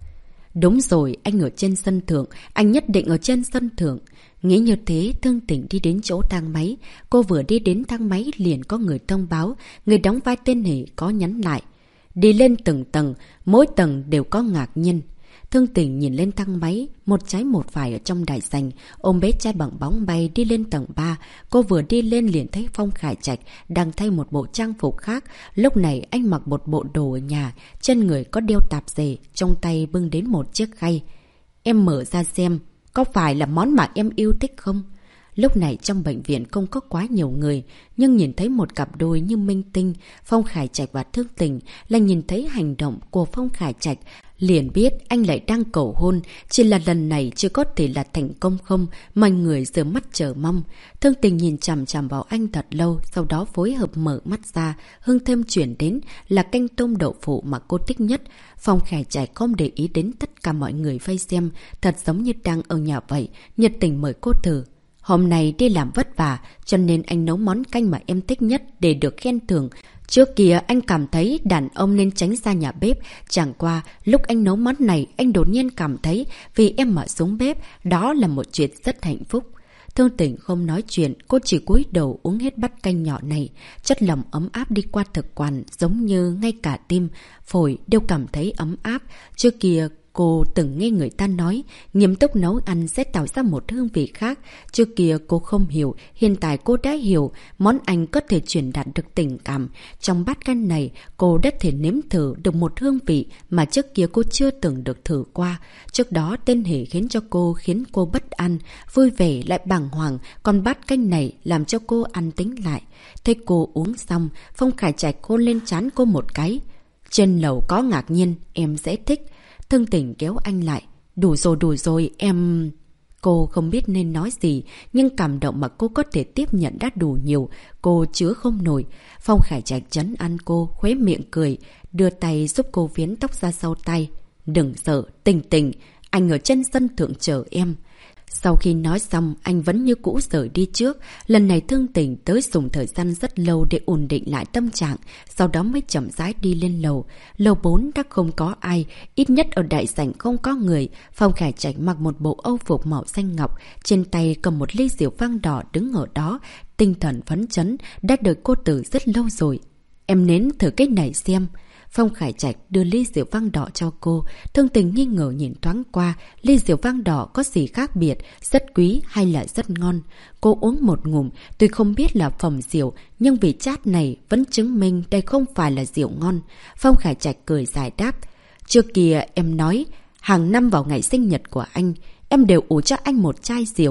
A: Đúng rồi, anh ở trên sân thượng, anh nhất định ở trên sân thượng. Nghĩ như thế, Thương Tình đi đến chỗ thang máy. Cô vừa đi đến thang máy liền có người thông báo, người đóng vai tên hề có nhắn lại. Đi lên từng tầng, mỗi tầng đều có ngạc nhiên. Thương Tình nhìn lên thang máy, một trái một phải ở trong đại sảnh, ôm bé trai bằng bóng bay đi lên tầng 3. Cô vừa đi lên liền thấy Phong Khải Trạch đang thay một bộ trang phục khác. Lúc này anh mặc một bộ đồ ở nhà, trên người có đeo tạp dề, trong tay bưng đến một chiếc khay. Em mở ra xem, có phải là món mà em yêu thích không? Lúc này trong bệnh viện không có quá nhiều người, nhưng nhìn thấy một cặp đôi như minh tinh, Phong Khải Trạch và Thương Tình, là nhìn thấy hành động của Phong Khải Trạch, liền biết anh lại đang cầu hôn, chỉ là lần này chưa có thể là thành công không, mọi người giơ mắt chờ mong. Thương Tình nhìn chằm chằm vào anh thật lâu, sau đó phối hợp mở mắt ra, hương thơm chuyển đến là canh tôm đậu phụ mà cô thích nhất. Phong Khải Trạch không để ý đến tất cả mọi người vây xem, thật giống như đang ở nhà vậy, nhiệt tình mời cô thử. Hôm nay đi làm vất vả, cho nên anh nấu món canh mà em thích nhất để được khen thưởng. Trước kia anh cảm thấy đàn ông nên tránh ra nhà bếp. Chẳng qua, lúc anh nấu món này, anh đột nhiên cảm thấy vì em mà xuống bếp, đó là một chuyện rất hạnh phúc. Thương Tình không nói chuyện, cô chỉ cúi đầu uống hết bát canh nhỏ này. Chất lòng ấm áp đi qua thực quản, giống như ngay cả tim, phổi đều cảm thấy ấm áp. Trước kia, cô từng nghe người ta nói, nghiêm túc nấu ăn sẽ tạo ra một hương vị khác. Trước kia cô không hiểu, hiện tại cô đã hiểu, món ăn có thể truyền đạt được tình cảm. Trong bát canh này, cô đã thể nếm thử được một hương vị mà trước kia cô chưa từng được thử qua. Trước đó tên hề khiến cô bất an, vui vẻ lại bàng hoàng, còn bát canh này làm cho cô an tĩnh lại. Thấy cô uống xong, Phong Khải Trạch hôn lên trán cô một cái. Trên lầu có ngạc nhiên, em sẽ thích. Thương Tình kéo anh lại. Đủ rồi, em... Cô không biết nên nói gì, nhưng cảm động mà cô có thể tiếp nhận đã đủ nhiều. Cô chứa không nổi. Phong Khải Trạch trấn an cô, khóe miệng cười, đưa tay giúp cô viến tóc ra sau tay. Đừng sợ, Tình, anh ở trên sân thượng chờ em. Sau khi nói xong, anh vẫn như cũ rời đi trước. Lần này Thương Tình tới dùng thời gian rất lâu để ổn định lại tâm trạng, sau đó mới chậm rãi đi lên lầu. Lầu 4 đã không có ai, ít nhất ở đại sảnh không có người. Phong Khải Trạch mặc một bộ âu phục màu xanh ngọc, trên tay cầm một ly rượu vang đỏ đứng ở đó, tinh thần phấn chấn, đã đợi cô từ rất lâu rồi. Em nếm thử cái này xem. Phong Khải Trạch đưa ly rượu vang đỏ cho cô. Thương Tình nghi ngờ nhìn thoáng qua, ly rượu vang đỏ có gì khác biệt, rất quý hay là rất ngon. Cô uống một ngụm, tuy không biết là phẩm rượu, nhưng vị chát này vẫn chứng minh đây không phải là rượu ngon. Phong Khải Trạch cười giải đáp. Trước kia em nói, hàng năm vào ngày sinh nhật của anh, em đều ủ cho anh một chai rượu.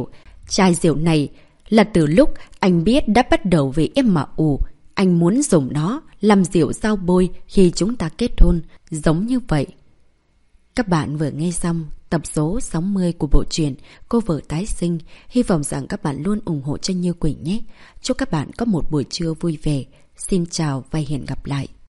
A: Chai rượu này là từ lúc anh biết đã bắt đầu với em mà ủ. Anh muốn dùng nó làm rượu giao bôi khi chúng ta kết hôn, giống như vậy. Các bạn vừa nghe xong tập số 60 của bộ truyện Cô vợ tái sinh. Hy vọng rằng các bạn luôn ủng hộ cho Như Quỳnh nhé. Chúc các bạn có một buổi trưa vui vẻ. Xin chào và hẹn gặp lại.